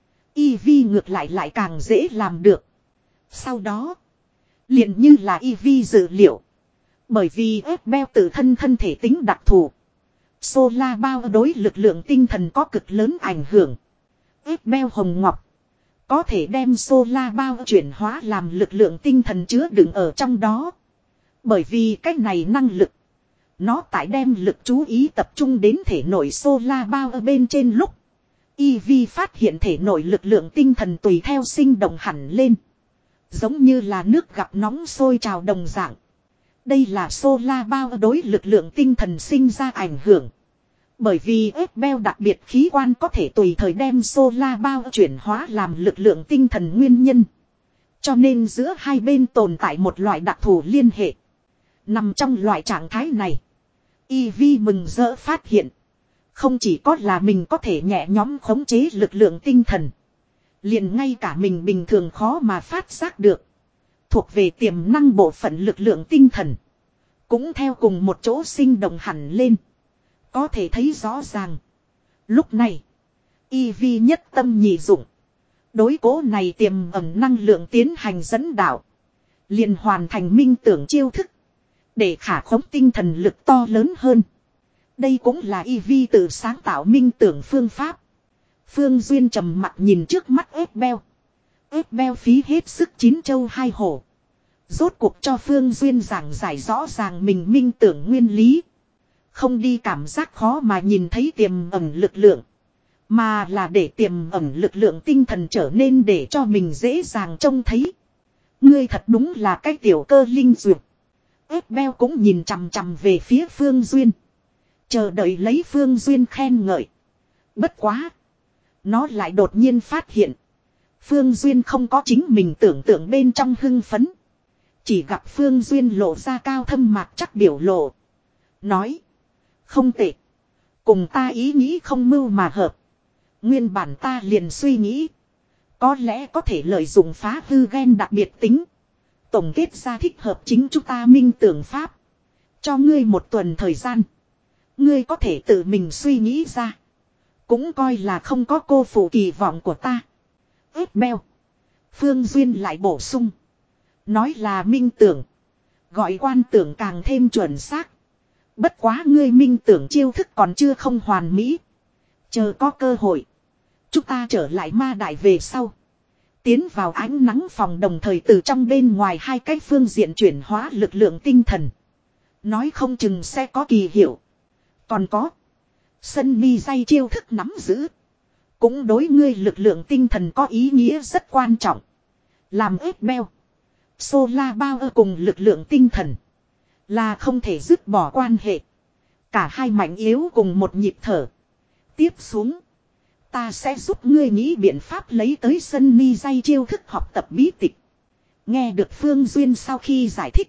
Eevee ngược lại lại càng dễ làm được. Sau đó, liền như là Eevee dự liệu. Bởi vì Ebbel tự thân thân thể tính đặc thù. Solar bao đối lực lượng tinh thần có cực lớn ảnh hưởng. Ebbel hồng ngọc có thể đem solar bao chuyển hóa làm lực lượng tinh thần chứa đựng ở trong đó. Bởi vì cách này năng lực. Nó tại đem lực chú ý tập trung đến thể nội solar bao ở bên trên lúc. Eevee phát hiện thể nội lực lượng tinh thần tùy theo sinh động hẳn lên. Giống như là nước gặp nóng sôi trào đồng dạng. Đây là solar bao đối lực lượng tinh thần sinh ra ảnh hưởng. Bởi vì Ebbel đặc biệt khí quan có thể tùy thời đem solar bao chuyển hóa làm lực lượng tinh thần nguyên nhân. Cho nên giữa hai bên tồn tại một loại đặc thù liên hệ. Nằm trong loại trạng thái này, Eevee mừng rỡ phát hiện. Không chỉ có là mình có thể nhẹ nhõm khống chế lực lượng tinh thần. Liền ngay cả mình bình thường khó mà phát giác được. Thuộc về tiềm năng bộ phận lực lượng tinh thần. Cũng theo cùng một chỗ sinh động hẳn lên. Có thể thấy rõ ràng. Lúc này, Eevee nhất tâm nhị dụng. Đối cố này tiềm ẩn năng lượng tiến hành dẫn đạo. Liền hoàn thành minh tưởng chiêu thức. Để khả khống tinh thần lực to lớn hơn. Đây cũng là Eevee tự sáng tạo minh tưởng phương pháp. Phương Duyên trầm mặt nhìn trước mắt Ebbel. Ebbel phí hết sức chín châu hai hổ. Rốt cuộc cho Phương Duyên giảng giải rõ ràng mình minh tưởng nguyên lý. Không đi cảm giác khó mà nhìn thấy tiềm ẩn lực lượng. Mà là để tiềm ẩn lực lượng tinh thần trở nên để cho mình dễ dàng trông thấy. Ngươi thật đúng là cái tiểu cơ linh duyệt. Ếp beo cũng nhìn chằm chằm về phía Phương Duyên. Chờ đợi lấy Phương Duyên khen ngợi. Bất quá. Nó lại đột nhiên phát hiện. Phương Duyên không có chính mình tưởng tượng bên trong hưng phấn. Chỉ gặp Phương Duyên lộ ra cao thâm mạc chắc biểu lộ. Nói. Không tệ. Cùng ta ý nghĩ không mưu mà hợp. Nguyên bản ta liền suy nghĩ. Có lẽ có thể lợi dụng phá hư gen đặc biệt tính. Tổng kết ra thích hợp chính chúng ta minh tưởng pháp. Cho ngươi một tuần thời gian. Ngươi có thể tự mình suy nghĩ ra. Cũng coi là không có cô phụ kỳ vọng của ta. Ướp beo. Phương Duyên lại bổ sung. Nói là minh tưởng. Gọi quan tưởng càng thêm chuẩn xác. Bất quá ngươi minh tưởng chiêu thức còn chưa không hoàn mỹ. Chờ có cơ hội. Chúng ta trở lại ma đại về sau. Tiến vào ánh nắng phòng đồng thời từ trong bên ngoài hai cái phương diện chuyển hóa lực lượng tinh thần. Nói không chừng sẽ có kỳ hiệu. Còn có. Sân mi dây chiêu thức nắm giữ. Cũng đối ngươi lực lượng tinh thần có ý nghĩa rất quan trọng. Làm ếp beo. Solar bao ơ cùng lực lượng tinh thần. Là không thể dứt bỏ quan hệ. Cả hai mạnh yếu cùng một nhịp thở. Tiếp xuống. Ta sẽ giúp ngươi nghĩ biện pháp lấy tới sân mi dây chiêu thức học tập bí tịch. Nghe được Phương Duyên sau khi giải thích.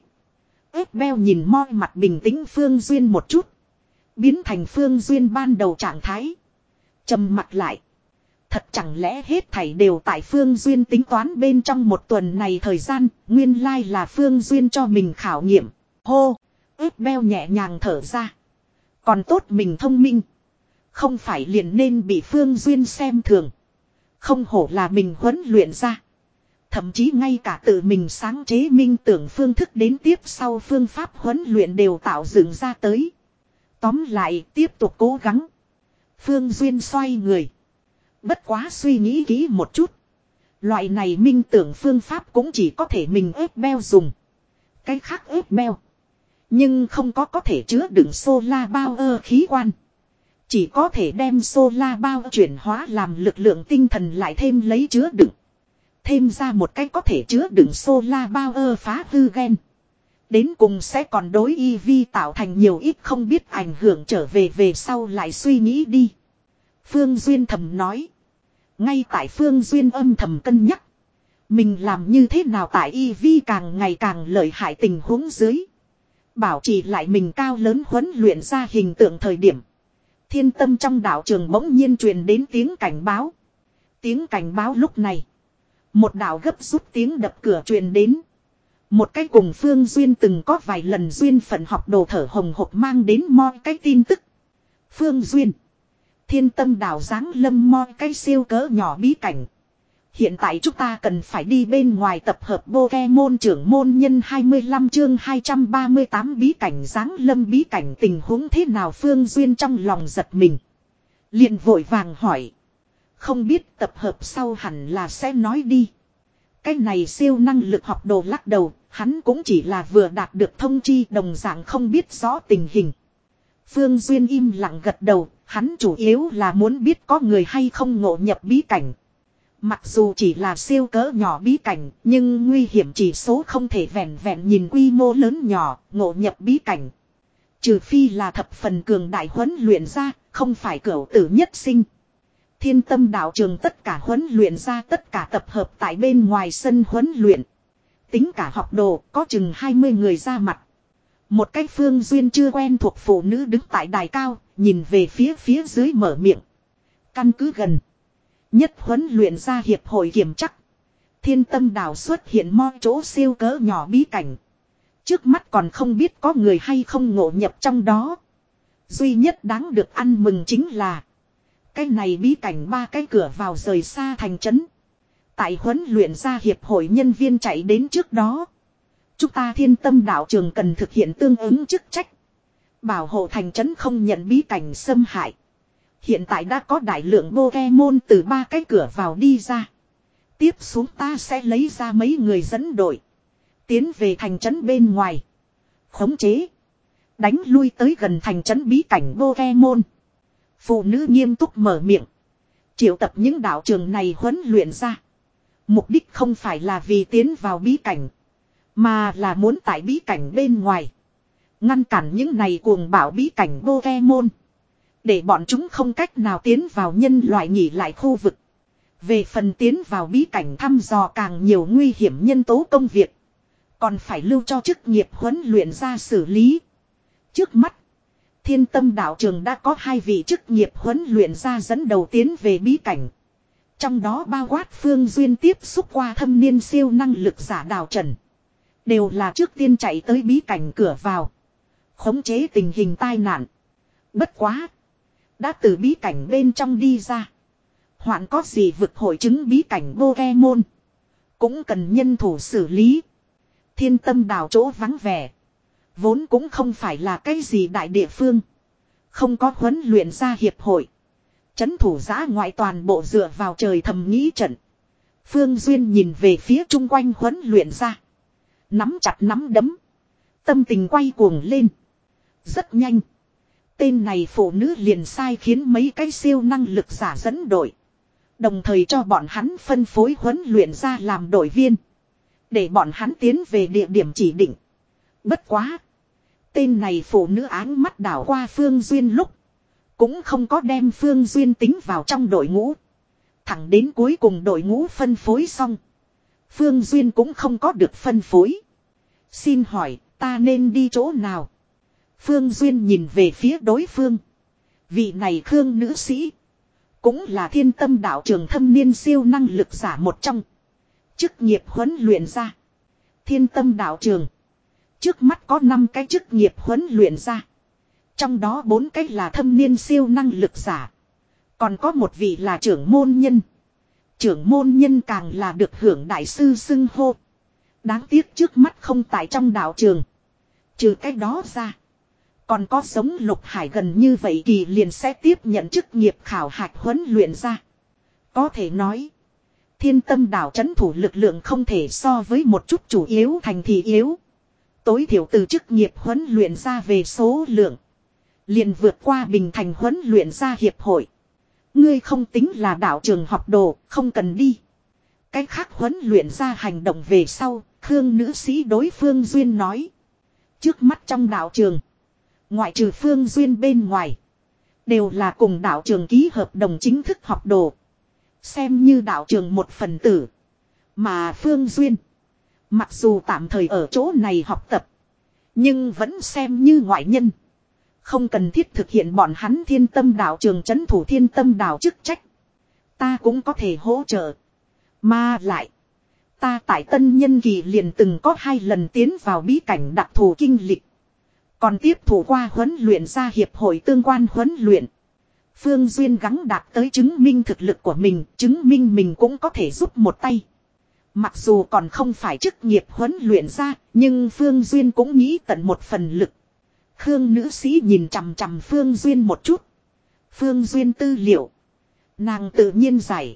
Ếp beo nhìn moi mặt bình tĩnh Phương Duyên một chút. Biến thành Phương Duyên ban đầu trạng thái. Trầm mặt lại. Thật chẳng lẽ hết thảy đều tại Phương Duyên tính toán bên trong một tuần này thời gian. Nguyên lai là Phương Duyên cho mình khảo nghiệm. Hô. Ếp beo nhẹ nhàng thở ra. Còn tốt mình thông minh. Không phải liền nên bị Phương Duyên xem thường. Không hổ là mình huấn luyện ra. Thậm chí ngay cả tự mình sáng chế minh tưởng phương thức đến tiếp sau phương pháp huấn luyện đều tạo dựng ra tới. Tóm lại tiếp tục cố gắng. Phương Duyên xoay người. Bất quá suy nghĩ kỹ một chút. Loại này minh tưởng phương pháp cũng chỉ có thể mình ép beo dùng. Cái khác ép beo. Nhưng không có có thể chứa đựng solar bao ơ khí quan. Chỉ có thể đem solar bao chuyển hóa làm lực lượng tinh thần lại thêm lấy chứa đựng. Thêm ra một cách có thể chứa đựng solar bao ơ phá hư gen. Đến cùng sẽ còn đối y vi tạo thành nhiều ít không biết ảnh hưởng trở về về sau lại suy nghĩ đi. Phương Duyên thầm nói. Ngay tại Phương Duyên âm thầm cân nhắc. Mình làm như thế nào tại y vi càng ngày càng lợi hại tình huống dưới. Bảo trì lại mình cao lớn huấn luyện ra hình tượng thời điểm. Thiên tâm trong đạo trường bỗng nhiên truyền đến tiếng cảnh báo. Tiếng cảnh báo lúc này. Một đạo gấp rút tiếng đập cửa truyền đến. Một cái cùng Phương Duyên từng có vài lần duyên phận học đồ thở hồng hộc mang đến moi cái tin tức. Phương Duyên. Thiên tâm đảo giáng lâm moi cái siêu cỡ nhỏ bí cảnh. Hiện tại chúng ta cần phải đi bên ngoài tập hợp Pokemon trưởng môn nhân hai mươi lăm chương hai trăm ba mươi tám bí cảnh giáng lâm bí cảnh tình huống thế nào Phương Duyên trong lòng giật mình. Liền vội vàng hỏi. Không biết tập hợp sau hẳn là sẽ nói đi. Cái này siêu năng lực học đồ lắc đầu, hắn cũng chỉ là vừa đạt được thông chi đồng dạng không biết rõ tình hình. Phương Duyên im lặng gật đầu, hắn chủ yếu là muốn biết có người hay không ngộ nhập bí cảnh. Mặc dù chỉ là siêu cỡ nhỏ bí cảnh, nhưng nguy hiểm chỉ số không thể vẹn vẹn nhìn quy mô lớn nhỏ, ngộ nhập bí cảnh. Trừ phi là thập phần cường đại huấn luyện ra, không phải cửu tử nhất sinh. Thiên tâm đạo trường tất cả huấn luyện ra tất cả tập hợp tại bên ngoài sân huấn luyện. Tính cả học đồ có chừng hai mươi người ra mặt. Một cái Phương Duyên chưa quen thuộc phụ nữ đứng tại đài cao, nhìn về phía phía dưới mở miệng. Căn cứ gần. Nhất huấn luyện ra hiệp hội kiểm chắc. Thiên tâm đảo xuất hiện mo chỗ siêu cỡ nhỏ bí cảnh. Trước mắt còn không biết có người hay không ngộ nhập trong đó. Duy nhất đáng được ăn mừng chính là. Cái này bí cảnh ba cái cửa vào rời xa thành trấn. Tại huấn luyện ra hiệp hội nhân viên chạy đến trước đó. Chúng ta thiên tâm đạo trường cần thực hiện tương ứng chức trách. Bảo hộ thành trấn không nhận bí cảnh xâm hại. Hiện tại đã có đại lượng Pokemon từ ba cái cửa vào đi ra. Tiếp xuống ta sẽ lấy ra mấy người dẫn đội. Tiến về thành trấn bên ngoài. Khống chế. Đánh lui tới gần thành trấn bí cảnh Pokemon. Phụ nữ nghiêm túc mở miệng. triệu tập những đạo trường này huấn luyện ra. Mục đích không phải là vì tiến vào bí cảnh. Mà là muốn tại bí cảnh bên ngoài. Ngăn cản những này cuồng bạo bí cảnh Pokemon. Để bọn chúng không cách nào tiến vào nhân loại nghỉ lại khu vực. Về phần tiến vào bí cảnh thăm dò càng nhiều nguy hiểm nhân tố công việc. Còn phải lưu cho chức nghiệp huấn luyện ra xử lý. Trước mắt, Thiên Tâm đạo trường đã có hai vị chức nghiệp huấn luyện ra dẫn đầu tiến về bí cảnh. Trong đó bao quát Phương Duyên tiếp xúc qua thâm niên siêu năng lực giả Đào Trần. Đều là trước tiên chạy tới bí cảnh cửa vào. Khống chế tình hình tai nạn. Bất quá. Đã từ bí cảnh bên trong đi ra. Hoạn có gì vực hội chứng bí cảnh Pokemon. Cũng cần nhân thủ xử lý. Thiên Tâm đảo chỗ vắng vẻ. Vốn cũng không phải là cái gì đại địa phương. Không có huấn luyện ra hiệp hội. Chấn thủ giã ngoại toàn bộ dựa vào trời thầm nghĩ trận. Phương Duyên nhìn về phía chung quanh huấn luyện ra. Nắm chặt nắm đấm. Tâm tình quay cuồng lên. Rất nhanh. Tên này phụ nữ liền sai khiến mấy cái siêu năng lực giả dẫn đội. Đồng thời cho bọn hắn phân phối huấn luyện ra làm đội viên. Để bọn hắn tiến về địa điểm chỉ định. Bất quá. Tên này phụ nữ áng mắt đảo qua Phương Duyên lúc. Cũng không có đem Phương Duyên tính vào trong đội ngũ. Thẳng đến cuối cùng đội ngũ phân phối xong. Phương Duyên cũng không có được phân phối. Xin hỏi ta nên đi chỗ nào? Phương Duyên nhìn về phía đối phương. Vị này Khương nữ sĩ. Cũng là Thiên Tâm đạo trường thâm niên siêu năng lực giả một trong. Chức nghiệp huấn luyện ra. Thiên Tâm đạo trường. Trước mắt có năm cái chức nghiệp huấn luyện ra. Trong đó bốn cái là thâm niên siêu năng lực giả. Còn có một vị là trưởng môn nhân. Trưởng môn nhân càng là được hưởng đại sư xưng hô. Đáng tiếc trước mắt không tại trong đạo trường. Trừ cái đó ra. Còn có giống Lục Hải gần như vậy kỳ liền sẽ tiếp nhận chức nghiệp khảo hạch huấn luyện ra. Có thể nói. Thiên Tâm đảo trấn thủ lực lượng không thể so với một chút chủ yếu thành thị yếu. Tối thiểu từ chức nghiệp huấn luyện ra về số lượng. Liền vượt qua bình thành huấn luyện ra hiệp hội. Ngươi không tính là đạo trường học đồ, không cần đi. Cách khác huấn luyện ra hành động về sau, Khương nữ sĩ đối Phương Duyên nói. Trước mắt trong đạo trường. Ngoại trừ Phương Duyên bên ngoài. Đều là cùng đạo trường ký hợp đồng chính thức học đồ. Xem như đạo trường một phần tử. Mà Phương Duyên. Mặc dù tạm thời ở chỗ này học tập. Nhưng vẫn xem như ngoại nhân. Không cần thiết thực hiện bọn hắn Thiên Tâm đạo trường trấn thủ Thiên Tâm đạo chức trách. Ta cũng có thể hỗ trợ. Mà lại. Ta tại Tân Nhân Kỳ liền từng có hai lần tiến vào bí cảnh đặc thù kinh lịch. Còn tiếp thủ qua huấn luyện ra hiệp hội tương quan huấn luyện. Phương Duyên gắng đạt tới chứng minh thực lực của mình, chứng minh mình cũng có thể giúp một tay. Mặc dù còn không phải chức nghiệp huấn luyện ra, nhưng Phương Duyên cũng nghĩ tận một phần lực. Khương nữ sĩ nhìn chằm chằm Phương Duyên một chút. Phương Duyên tư liệu. Nàng tự nhiên giải.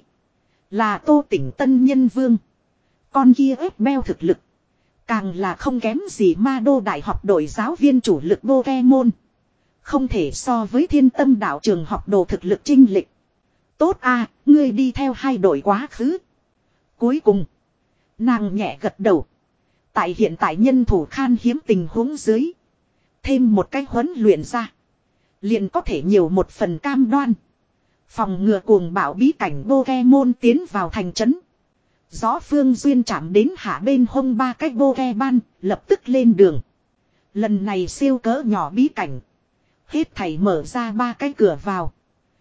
Là Tô Tỉnh Tân Nhân Vương. Con kia ép beo thực lực. Càng là không kém gì Ma Đô Đại học đội giáo viên chủ lực Pokemon. Không thể so với Thiên Tâm đạo trường học đồ thực lực chênh lệch. Tốt a, ngươi đi theo hai đội quá khứ. Cuối cùng. Nàng nhẹ gật đầu. Tại hiện tại nhân thủ khan hiếm tình huống dưới. Thêm một cái huấn luyện ra. Liền có thể nhiều một phần cam đoan. Phòng ngừa cuồng bạo bí cảnh Pokemon tiến vào thành trấn. Gió Phương Duyên chạm đến hạ bên hông ba cái Pokemon, lập tức lên đường. Lần này siêu cỡ nhỏ bí cảnh. Hết thảy mở ra ba cái cửa vào.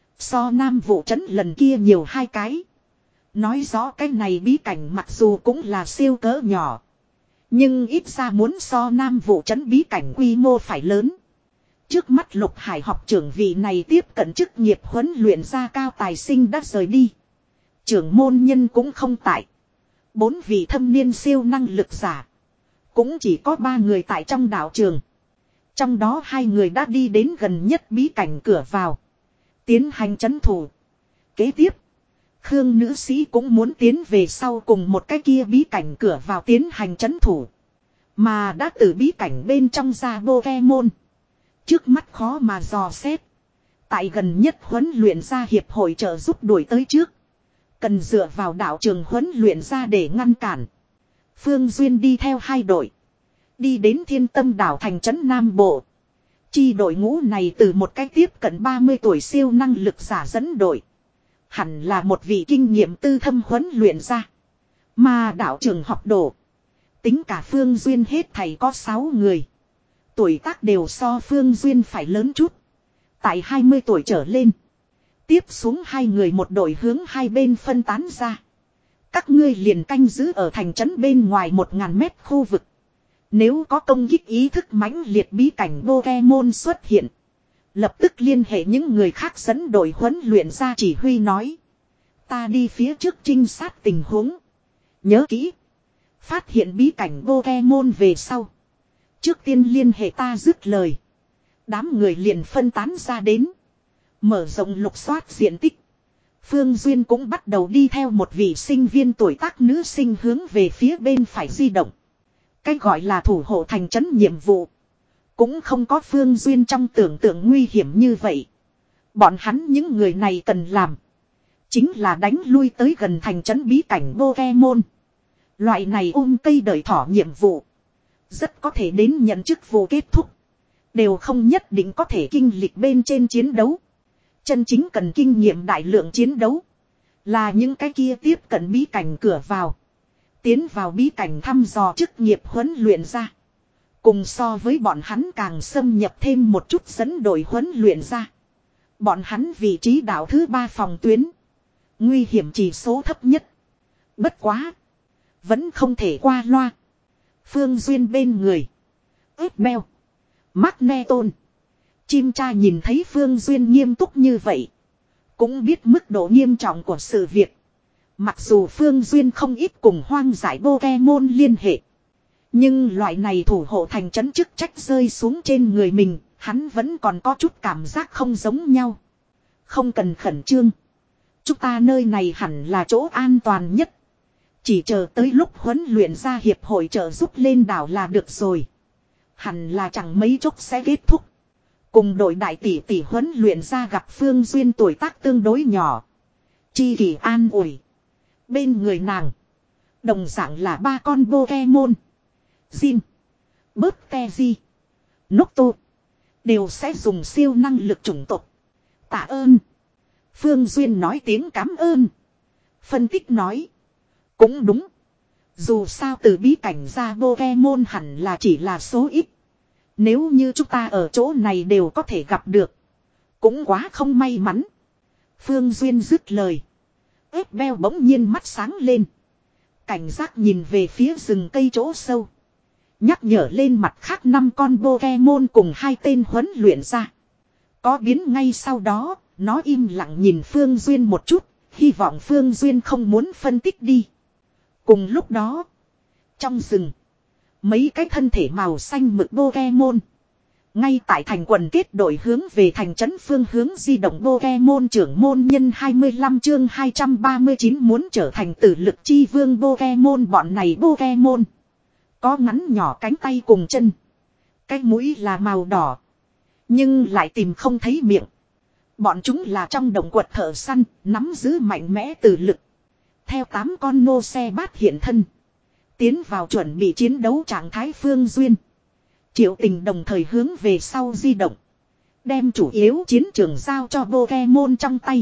So Nam Vụ trấn lần kia nhiều hai cái. Nói rõ cái này bí cảnh mặc dù cũng là siêu cỡ nhỏ. Nhưng ít ra muốn so Nam Vụ trấn bí cảnh quy mô phải lớn. Trước mắt Lục Hải học trưởng vị này tiếp cận chức nghiệp huấn luyện ra cao tài sinh đã rời đi. Trưởng môn nhân cũng không tại. Bốn vị thâm niên siêu năng lực giả. Cũng chỉ có ba người tại trong đạo trường. Trong đó hai người đã đi đến gần nhất bí cảnh cửa vào. Tiến hành trấn thủ. Kế tiếp. Khương nữ sĩ cũng muốn tiến về sau cùng một cái kia bí cảnh cửa vào tiến hành trấn thủ. Mà đã từ bí cảnh bên trong ra Pokemon. Trước mắt khó mà dò xét. Tại gần nhất huấn luyện gia hiệp hội trợ giúp đuổi tới trước. Cần dựa vào đạo trường huấn luyện gia để ngăn cản. Phương Duyên đi theo hai đội. Đi đến Thiên Tâm đảo thành trấn Nam Bộ. Chi đội ngũ này từ một cái tiếp cận ba mươi tuổi siêu năng lực giả dẫn đội. Hẳn là một vị kinh nghiệm tư thâm huấn luyện gia. Mà đạo trường học đồ. Tính cả Phương Duyên hết thầy có sáu người. Tuổi tác đều so Phương Duyên phải lớn chút. Tại hai mươi tuổi trở lên. Tiếp xuống hai người một đội hướng hai bên phân tán ra. Các ngươi liền canh giữ ở thành trấn bên ngoài một ngàn mét khu vực. Nếu có công kích ý thức mãnh liệt bí cảnh Pokemon xuất hiện. Lập tức liên hệ những người khác dẫn đội huấn luyện ra chỉ huy nói. Ta đi phía trước trinh sát tình huống. Nhớ kỹ. Phát hiện bí cảnh Pokemon về sau. Trước tiên liên hệ ta dứt lời. Đám người liền phân tán ra đến. Mở rộng lục soát diện tích. Phương Duyên cũng bắt đầu đi theo một vị sinh viên tuổi tác nữ sinh hướng về phía bên phải di động. Cái gọi là thủ hộ thành trấn nhiệm vụ. Cũng không có Phương Duyên trong tưởng tượng nguy hiểm như vậy. Bọn hắn những người này cần làm. Chính là đánh lui tới gần thành trấn bí cảnh Pokemon. Loại này ôm cây đợi thỏ nhiệm vụ. Rất có thể đến nhận chức vụ kết thúc. Đều không nhất định có thể kinh lịch bên trên chiến đấu. Chân chính cần kinh nghiệm đại lượng chiến đấu. Là những cái kia tiếp cận bí cảnh cửa vào. Tiến vào bí cảnh thăm dò chức nghiệp huấn luyện ra. Cùng so với bọn hắn càng xâm nhập thêm một chút dẫn đội huấn luyện ra. Bọn hắn vị trí đảo thứ ba phòng tuyến. Nguy hiểm chỉ số thấp nhất. Bất quá. Vẫn không thể qua loa. Phương Duyên bên người. Ướp beo. Magneton. Chim cha nhìn thấy Phương Duyên nghiêm túc như vậy. Cũng biết mức độ nghiêm trọng của sự việc. Mặc dù Phương Duyên không ít cùng hoang giải Pokemon liên hệ. Nhưng loại này thủ hộ thành trấn chức trách rơi xuống trên người mình. Hắn vẫn còn có chút cảm giác không giống nhau. Không cần khẩn trương. Chúng ta nơi này hẳn là chỗ an toàn nhất. Chỉ chờ tới lúc huấn luyện ra hiệp hội trợ giúp lên đảo là được rồi. Hẳn là chẳng mấy chốc sẽ kết thúc. Cùng đội đại tỷ tỷ huấn luyện ra gặp Phương Duyên tuổi tác tương đối nhỏ. Chi kỳ an ủi. Bên người nàng. Đồng dạng là ba con Pokemon. Jin. Butterfree. Nocto. Đều sẽ dùng siêu năng lực chủng tộc. Tạ ơn. Phương Duyên nói tiếng cảm ơn. Phân tích nói. Cũng đúng. Dù sao từ bí cảnh ra Pokemon hẳn là chỉ là số ít. Nếu như chúng ta ở chỗ này đều có thể gặp được. Cũng quá không may mắn. Phương Duyên dứt lời. Ép beo bỗng nhiên mắt sáng lên. Cảnh giác nhìn về phía rừng cây chỗ sâu. Nhắc nhở lên mặt khác năm con Pokemon cùng hai tên huấn luyện ra. Có biến ngay sau đó, nó im lặng nhìn Phương Duyên một chút. Hy vọng Phương Duyên không muốn phân tích đi. Cùng lúc đó, trong rừng, mấy cái thân thể màu xanh mực Pokemon. Ngay tại thành quần kết đội hướng về thành trấn phương hướng di động Pokemon trưởng môn nhân hai mươi lăm chương hai trăm ba mươi chín muốn trở thành tử lực chi vương Pokemon bọn này Pokemon. Có ngắn nhỏ cánh tay cùng chân. Cái mũi là màu đỏ. Nhưng lại tìm không thấy miệng. Bọn chúng là trong động quật thợ săn, nắm giữ mạnh mẽ tử lực. Theo tám con nô xe bát hiện thân. Tiến vào chuẩn bị chiến đấu trạng thái Phương Duyên. Triệu Tình đồng thời hướng về sau di động. Đem chủ yếu chiến trường giao cho Pokemon trong tay.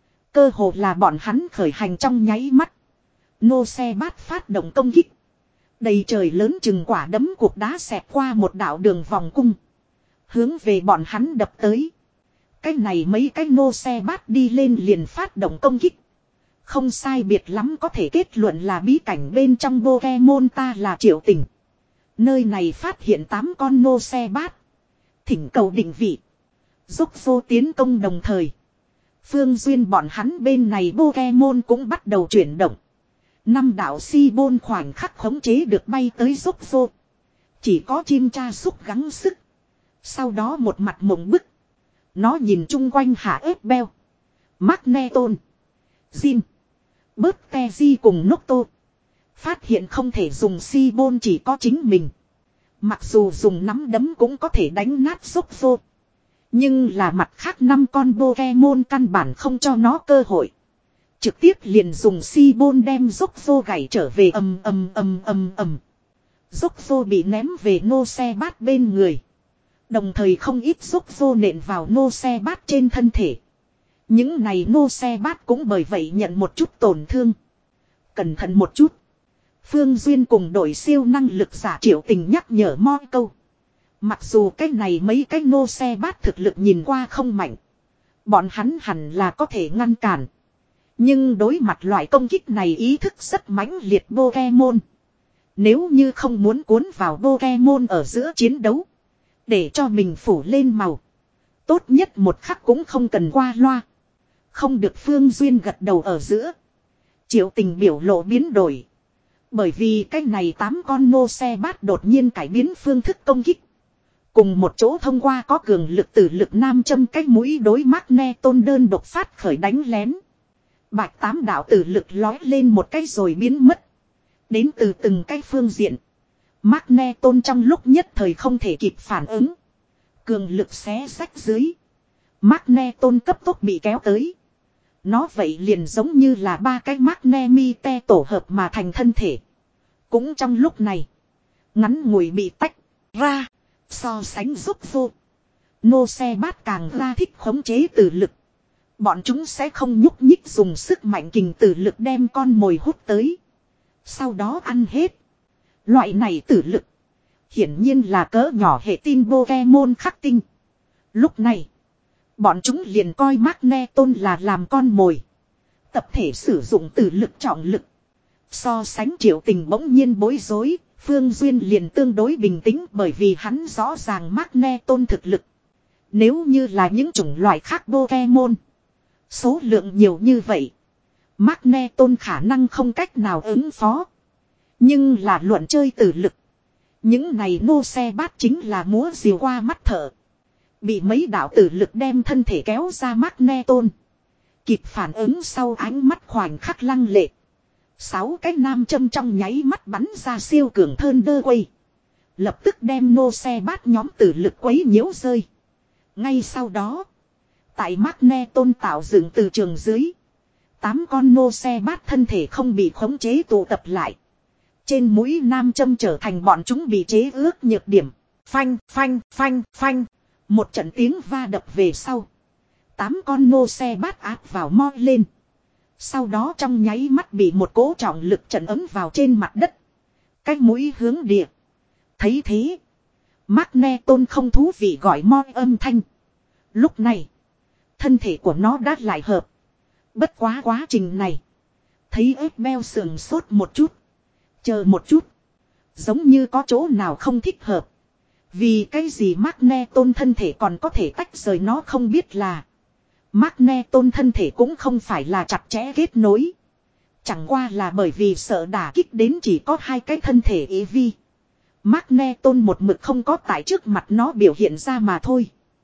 Cơ hồ là bọn hắn khởi hành trong nháy mắt. Nô xe bát phát động công kích. Đầy trời lớn chừng quả đấm cục đá xẹt qua một đạo đường vòng cung. Hướng về bọn hắn đập tới. Cái này mấy cái nô xe bát đi lên liền phát động công kích. Không sai biệt lắm có thể kết luận là bí cảnh bên trong Pokemon ta là Triệu Tình. Nơi này phát hiện tám con nô xe bát. Thỉnh cầu định vị. Giúp vô tiến công đồng thời. Phương Duyên bọn hắn bên này Pokemon cũng bắt đầu chuyển động. Năm đạo si bôn khoảnh khắc khống chế được bay tới giúp vô. Chỉ có chim cha xúc gắng sức. Sau đó một mặt mộng bức. Nó nhìn chung quanh hạ ép beo. Magneton. Jin. Butterfree cùng Nocto. Phát hiện không thể dùng si bôn chỉ có chính mình. Mặc dù dùng nắm đấm cũng có thể đánh nát xúc vô. Nhưng là mặt khác năm con Pokemon căn bản không cho nó cơ hội. Trực tiếp liền dùng si bôn đem dốc vô gảy trở về ầm ầm ầm ầm ầm. Dốc vô bị ném về nô xe bát bên người. Đồng thời không ít dốc vô nện vào nô xe bát trên thân thể. Những này nô xe bát cũng bởi vậy nhận một chút tổn thương. Cẩn thận một chút. Phương Duyên cùng đội siêu năng lực giả Triệu Tình nhắc nhở moi câu. Mặc dù cái này mấy cái nô xe bát thực lực nhìn qua không mạnh. Bọn hắn hẳn là có thể ngăn cản. Nhưng đối mặt loại công kích này ý thức rất mãnh liệt Pokemon. Nếu như không muốn cuốn vào Pokemon ở giữa chiến đấu. Để cho mình phủ lên màu. Tốt nhất một khắc cũng không cần qua loa. Không được Phương Duyên gật đầu ở giữa. Triệu Tình biểu lộ biến đổi. Bởi vì cái này tám con nô xe bát đột nhiên cải biến phương thức công kích. Cùng một chỗ thông qua có cường lực tử lực nam châm cái mũi đối Magneton đơn độc phát khởi đánh lén. Bạch tám đạo tử lực lói lên một cái rồi biến mất. Đến từ từng cái phương diện. Magneton trong lúc nhất thời không thể kịp phản ứng. Cường lực xé rách dưới. Magneton cấp tốc bị kéo tới. Nó vậy liền giống như là ba cái Magnemite tổ hợp mà thành thân thể. Cũng trong lúc này. Ngắn ngủi bị tách ra. So sánh giúp vô. Nô xe bát càng ra thích khống chế tử lực. Bọn chúng sẽ không nhúc nhích dùng sức mạnh kình tử lực đem con mồi hút tới. Sau đó ăn hết. Loại này tử lực. Hiển nhiên là cỡ nhỏ hệ tin Pokemon khắc tinh. Lúc này. Bọn chúng liền coi Magneton là làm con mồi. Tập thể sử dụng tử lực trọng lực. So sánh Triệu Tình bỗng nhiên bối rối. Phương Duyên liền tương đối bình tĩnh bởi vì hắn rõ ràng Magneton thực lực. Nếu như là những chủng loại khác Pokemon. Số lượng nhiều như vậy. Magneton khả năng không cách nào ứng phó. Nhưng là luận chơi tử lực. Những này nô xe bát chính là múa diều qua mắt thợ. Bị mấy đạo tử lực đem thân thể kéo ra Magneton. Kịp phản ứng sau ánh mắt khoảnh khắc lăng lệ. Sáu cái nam châm trong nháy mắt bắn ra siêu cường thơn đơ quay. Lập tức đem nô xe bát nhóm tử lực quấy nhiễu rơi. Ngay sau đó. Tại Magneton tạo dựng từ trường dưới. Tám con nô xe bát thân thể không bị khống chế tụ tập lại. Trên mũi nam châm trở thành bọn chúng bị chế ước nhược điểm. Phanh, phanh, phanh, phanh. Một trận tiếng va đập về sau. Tám con nô xe bát áp vào moi lên. Sau đó trong nháy mắt bị một cỗ trọng lực trận ấm vào trên mặt đất. Cái mũi hướng địa. Thấy thế. Magneton không thú vị gọi moi âm thanh. Lúc này. Thân thể của nó đã lại hợp. Bất quá quá trình này. Thấy ếch beo sườn sốt một chút. Chờ một chút. Giống như có chỗ nào không thích hợp. Vì cái gì Magneton thân thể còn có thể tách rời nó không biết là. Magneton thân thể cũng không phải là chặt chẽ kết nối. Chẳng qua là bởi vì sợ đả kích đến chỉ có hai cái thân thể ý vi. Magneton một mực không có tại trước mặt nó biểu hiện ra mà thôi.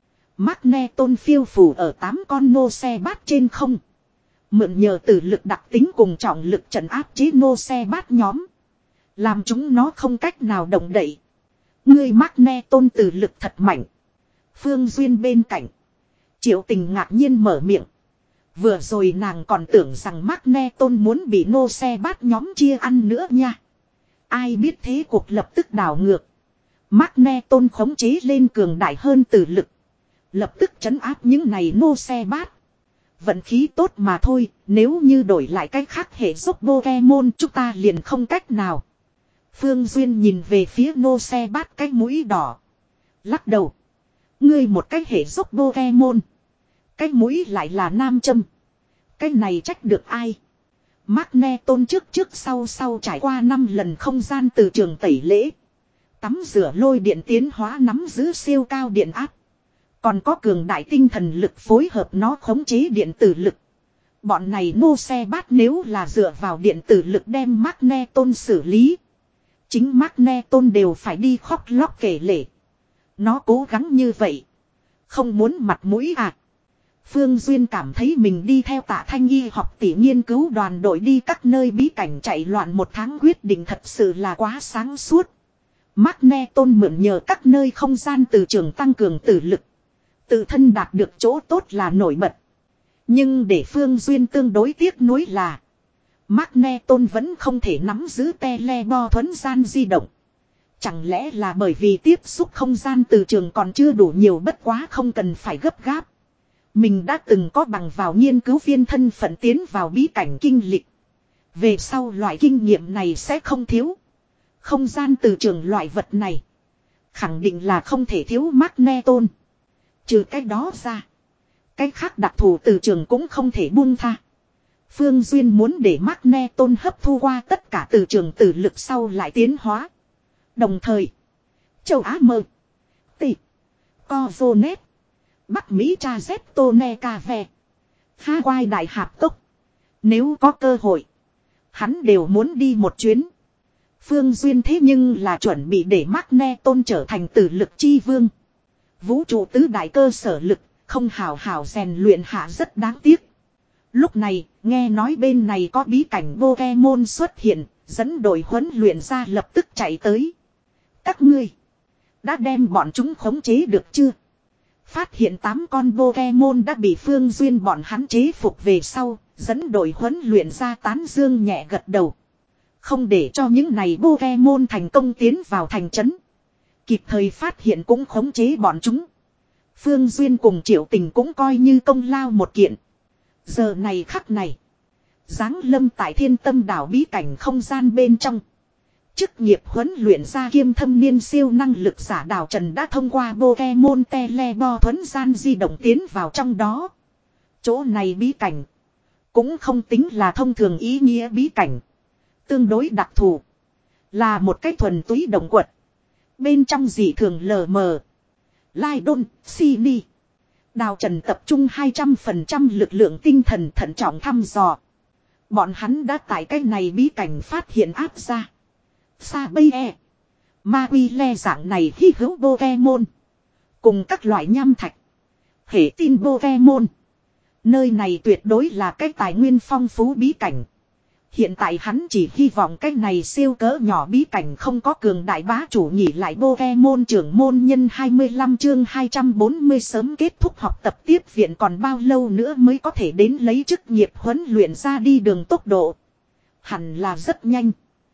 Magneton phiêu phù ở tám con nô xe bát trên không. Mượn nhờ từ lực đặc tính cùng trọng lực trấn áp chế nô xe bát nhóm. Làm chúng nó không cách nào động đậy. Người Magneton từ lực thật mạnh. Phương Duyên bên cạnh. Triệu Tình ngạc nhiên mở miệng. Vừa rồi nàng còn tưởng rằng Magneton muốn bị nô xe bát nhóm chia ăn nữa nha. Ai biết thế cuộc lập tức đảo ngược. Magneton khống chế lên cường đại hơn từ lực. Lập tức trấn áp những này nô xe bát. Vận khí tốt mà thôi, nếu như đổi lại cách khác hệ giúp Pokemon chúng ta liền không cách nào. Phương Duyên nhìn về phía nô xe bát cái mũi đỏ. Lắc đầu. Ngươi một cái hệ giúp Pokemon. Cái mũi lại là nam châm. Cái này trách được ai? Magneton trước trước sau sau trải qua năm lần không gian từ trường tẩy lễ. Tắm rửa lôi điện tiến hóa nắm giữ siêu cao điện áp. Còn có cường đại tinh thần lực phối hợp nó khống chế điện tử lực. Bọn này nô xe bát nếu là dựa vào điện tử lực đem Magneton xử lý. Chính Magneton đều phải đi khóc lóc kể lể. Nó cố gắng như vậy. Không muốn mặt mũi à. Phương Duyên cảm thấy mình đi theo Tạ Thanh Y học tỷ nghiên cứu đoàn đội đi các nơi bí cảnh chạy loạn một tháng quyết định thật sự là quá sáng suốt. Magneton mượn nhờ các nơi không gian từ trường tăng cường tử lực. Tự thân đạt được chỗ tốt là nổi bật. Nhưng để Phương Duyên tương đối tiếc nuối là Magneton vẫn không thể nắm giữ Telebo thuẫn gian di động. Chẳng lẽ là bởi vì tiếp xúc không gian từ trường còn chưa đủ nhiều, bất quá không cần phải gấp gáp. Mình đã từng có bằng vào nghiên cứu viên thân phận tiến vào bí cảnh kinh lịch. Về sau loại kinh nghiệm này sẽ không thiếu. Không gian từ trường loại vật này khẳng định là không thể thiếu Magneton. Trừ cái đó ra, cái khác đặc thù từ trường cũng không thể buông tha. Phương Duyên muốn để Magneton hấp thu qua tất cả từ trường tử lực sau lại tiến hóa. Đồng thời, châu Á mơ, Tị, Cozonet, Bắc Mỹ Cha Zetone Cave, Hawaii Đại Hạp Cốc. Nếu có cơ hội, hắn đều muốn đi một chuyến. Phương Duyên thế nhưng là chuẩn bị để Magneton trở thành tử lực chi vương. Vũ trụ tứ đại cơ sở lực, không hào hào rèn luyện hạ rất đáng tiếc. Lúc này, nghe nói bên này có bí cảnh Pokemon xuất hiện, dẫn đội huấn luyện ra lập tức chạy tới. Các ngươi đã đem bọn chúng khống chế được chưa? Phát hiện tám con Pokemon đã bị Phương Duyên bọn hắn chế phục về sau, dẫn đội huấn luyện ra tán dương nhẹ gật đầu. Không để cho những này Pokemon thành công tiến vào thành trấn. Kịp thời phát hiện cũng khống chế bọn chúng. Phương Duyên cùng Triệu Tình cũng coi như công lao một kiện. Giờ này khắc này, giáng lâm tại Thiên Tâm đảo bí cảnh không gian bên trong. Chức nghiệp huấn luyện ra kiêm thâm niên siêu năng lực giả Đào Trần đã thông qua Pokemon Telebo thuẫn gian di động tiến vào trong đó. Chỗ này bí cảnh cũng không tính là thông thường ý nghĩa bí cảnh. Tương đối đặc thù, là một cái thuần túy động quật. Bên trong dị thường lờ mờ. Lai Đôn, Sini. Đào Trần tập trung hai trăm phần trăm lực lượng tinh thần thận trọng thăm dò. Bọn hắn đã tại cái này bí cảnh phát hiện áp ra. Sa bây e. Ma quy le dạng này hy hữu Pokemon. Cùng các loại nham thạch. Hệ tin Pokemon. Nơi này tuyệt đối là cái tài nguyên phong phú bí cảnh. Hiện tại hắn chỉ hy vọng cái này siêu cỡ nhỏ bí cảnh không có cường đại bá chủ nhỉ lại. Pokemon trưởng môn nhân hai mươi lăm chương hai trăm bốn mươi sớm kết thúc học tập tiếp viện, còn bao lâu nữa mới có thể đến lấy chức nghiệp huấn luyện ra đi đường tốc độ. Hẳn là rất nhanh.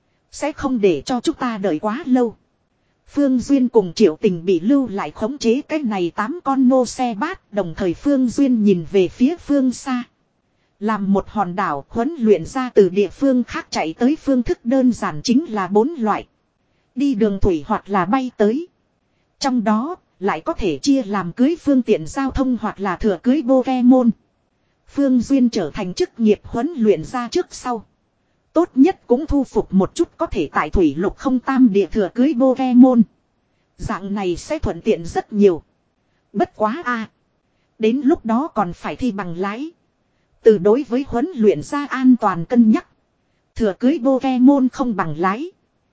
Sẽ không để cho chúng ta đợi quá lâu. Phương Duyên cùng Triệu Tình bị lưu lại khống chế cái này tám con nô xe bát. Đồng thời Phương Duyên nhìn về phía phương xa. Làm một hòn đảo huấn luyện ra từ địa phương khác chạy tới phương thức đơn giản chính là bốn loại. Đi đường thủy hoặc là bay tới. Trong đó lại có thể chia làm cưới phương tiện giao thông hoặc là thừa cưới Pokemon. Phương Duyên trở thành chức nghiệp huấn luyện ra trước sau. Tốt nhất cũng thu phục một chút có thể tại thủy lục không tam địa thừa cưới Pokemon. Dạng này sẽ thuận tiện rất nhiều. Bất quá a, đến lúc đó còn phải thi bằng lái. Từ đối với huấn luyện ra an toàn cân nhắc. Thừa cưới Pokemon không bằng lái.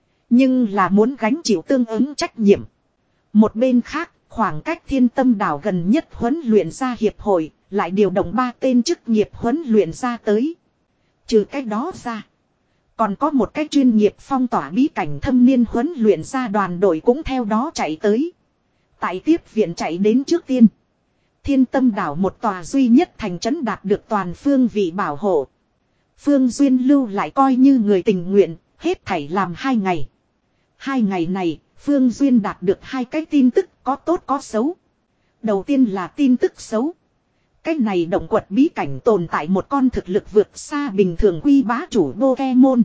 Nhưng là muốn gánh chịu tương ứng trách nhiệm. Một bên khác, khoảng cách Thiên Tâm đảo gần nhất huấn luyện ra hiệp hội, lại điều động ba tên chức nghiệp huấn luyện ra tới. Trừ cách đó ra, còn có một cái chuyên nghiệp phong tỏa bí cảnh thâm niên huấn luyện ra đoàn đội cũng theo đó chạy tới. Tại tiếp viện chạy đến trước tiên. Thiên Tâm đảo một tòa duy nhất thành trấn đạt được toàn phương vị bảo hộ. Phương Duyên lưu lại coi như người tình nguyện, hết thảy làm hai ngày. Hai ngày này, Phương Duyên đạt được hai cái tin tức có tốt có xấu. Đầu tiên là tin tức xấu. Cái này động quật bí cảnh tồn tại một con thực lực vượt xa bình thường quy bá chủ Pokemon.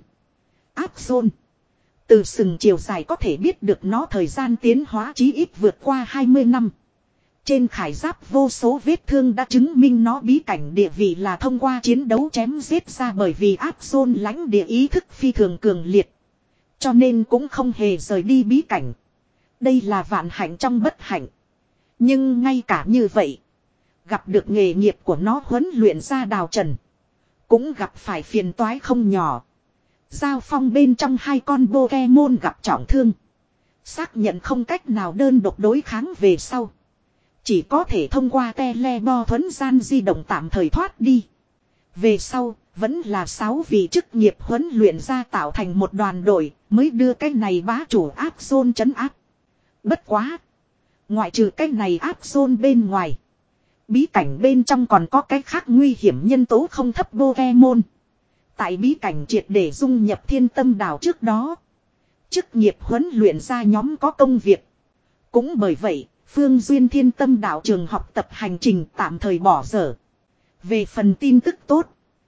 Absol. Từ sừng chiều dài có thể biết được nó thời gian tiến hóa chí ít vượt qua hai mươi năm. Trên khải giáp vô số vết thương đã chứng minh nó bí cảnh địa vị là thông qua chiến đấu chém giết ra, bởi vì Absol lãnh địa ý thức phi thường cường liệt. Cho nên cũng không hề rời đi bí cảnh. Đây là vạn hạnh trong bất hạnh. Nhưng ngay cả như vậy, gặp được nghề nghiệp của nó huấn luyện ra Đào Trần, cũng gặp phải phiền toái không nhỏ. Giao phong bên trong hai con Pokemon gặp trọng thương. Xác nhận không cách nào đơn độc đối kháng về sau. Chỉ có thể thông qua Telebo thuẫn gian di động tạm thời thoát đi. Về sau, vẫn là sáu vị chức nghiệp huấn luyện ra tạo thành một đoàn đội, mới đưa cái này bá chủ áp zone trấn áp. Bất quá. Ngoại trừ cái này áp zone bên ngoài, Bí cảnh bên trong còn có cái khác nguy hiểm nhân tố không thấp Pokemon. Tại bí cảnh triệt để dung nhập thiên tâm đảo trước đó. Chức nghiệp huấn luyện ra nhóm có công việc. Cũng bởi vậy, Phương Duyên thiên tâm đảo trường học tập hành trình tạm thời bỏ dở. Về phần tin tức tốt,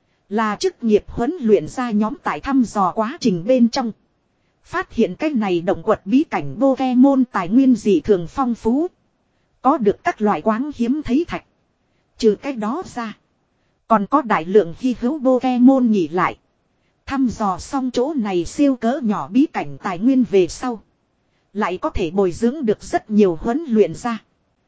là chức nghiệp huấn luyện ra nhóm tại thăm dò quá trình bên trong. Phát hiện cái này động quật bí cảnh Pokemon tài nguyên dị thường phong phú. Có được các loại quáng hiếm thấy thạch. Trừ cái đó ra, còn có đại lượng hy hữu Pokemon nghỉ lại. Thăm dò xong chỗ này siêu cỡ nhỏ bí cảnh tài nguyên về sau. Lại có thể bồi dưỡng được rất nhiều huấn luyện ra.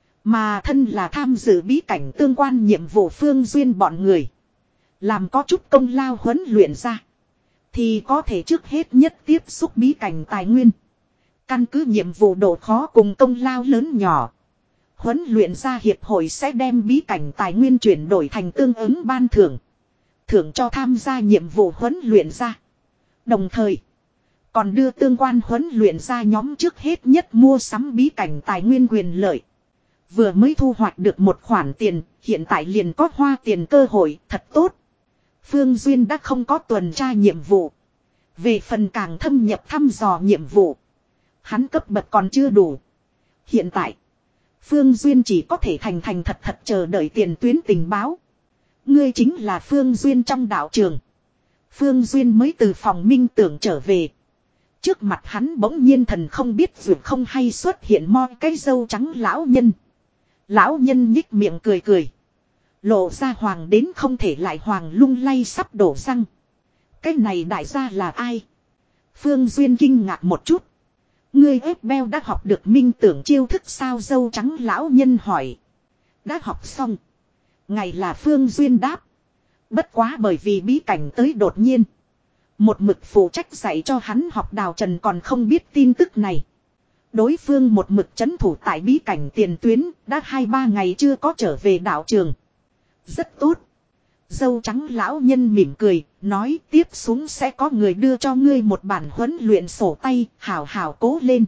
Mà thân là tham dự bí cảnh tương quan nhiệm vụ Phương Duyên bọn người. Làm có chút công lao huấn luyện ra. Thì có thể trước hết nhất tiếp xúc bí cảnh tài nguyên. Căn cứ nhiệm vụ độ khó cùng công lao lớn nhỏ. Huấn luyện ra hiệp hội sẽ đem bí cảnh tài nguyên chuyển đổi thành tương ứng ban thưởng. Thưởng cho tham gia nhiệm vụ huấn luyện ra. Đồng thời, còn đưa tương quan huấn luyện ra nhóm trước hết nhất mua sắm bí cảnh tài nguyên quyền lợi. Vừa mới thu hoạch được một khoản tiền, hiện tại liền có hoa tiền cơ hội, thật tốt. Phương Duyên đã không có tuần tra nhiệm vụ. Về phần càng thâm nhập thăm dò nhiệm vụ, hắn cấp bậc còn chưa đủ. Hiện tại, Phương Duyên chỉ có thể thành thành thật thật chờ đợi tiền tuyến tình báo. Ngươi chính là Phương Duyên trong đạo trường. Phương Duyên mới từ phòng minh tưởng trở về. Trước mặt hắn bỗng nhiên thần không biết dù không hay xuất hiện mo cái dâu trắng lão nhân. Lão nhân nhích miệng cười cười. Lộ ra hoàng đến không thể lại hoàng lung lay sắp đổ răng. Cái này đại gia là ai? Phương Duyên kinh ngạc một chút. Ngươi ép beo đã học được minh tưởng chiêu thức sao dâu trắng lão nhân hỏi. Đã học xong. Ngày là Phương Duyên đáp. Bất quá bởi vì bí cảnh tới đột nhiên. Một mực phụ trách dạy cho hắn học đào trần còn không biết tin tức này. Đối phương một mực chấn thủ tại bí cảnh tiền tuyến đã hai ba ngày chưa có trở về đạo trường. Rất tốt. Dâu trắng lão nhân mỉm cười, nói tiếp xuống sẽ có người đưa cho ngươi một bản huấn luyện sổ tay, hào hào cố lên.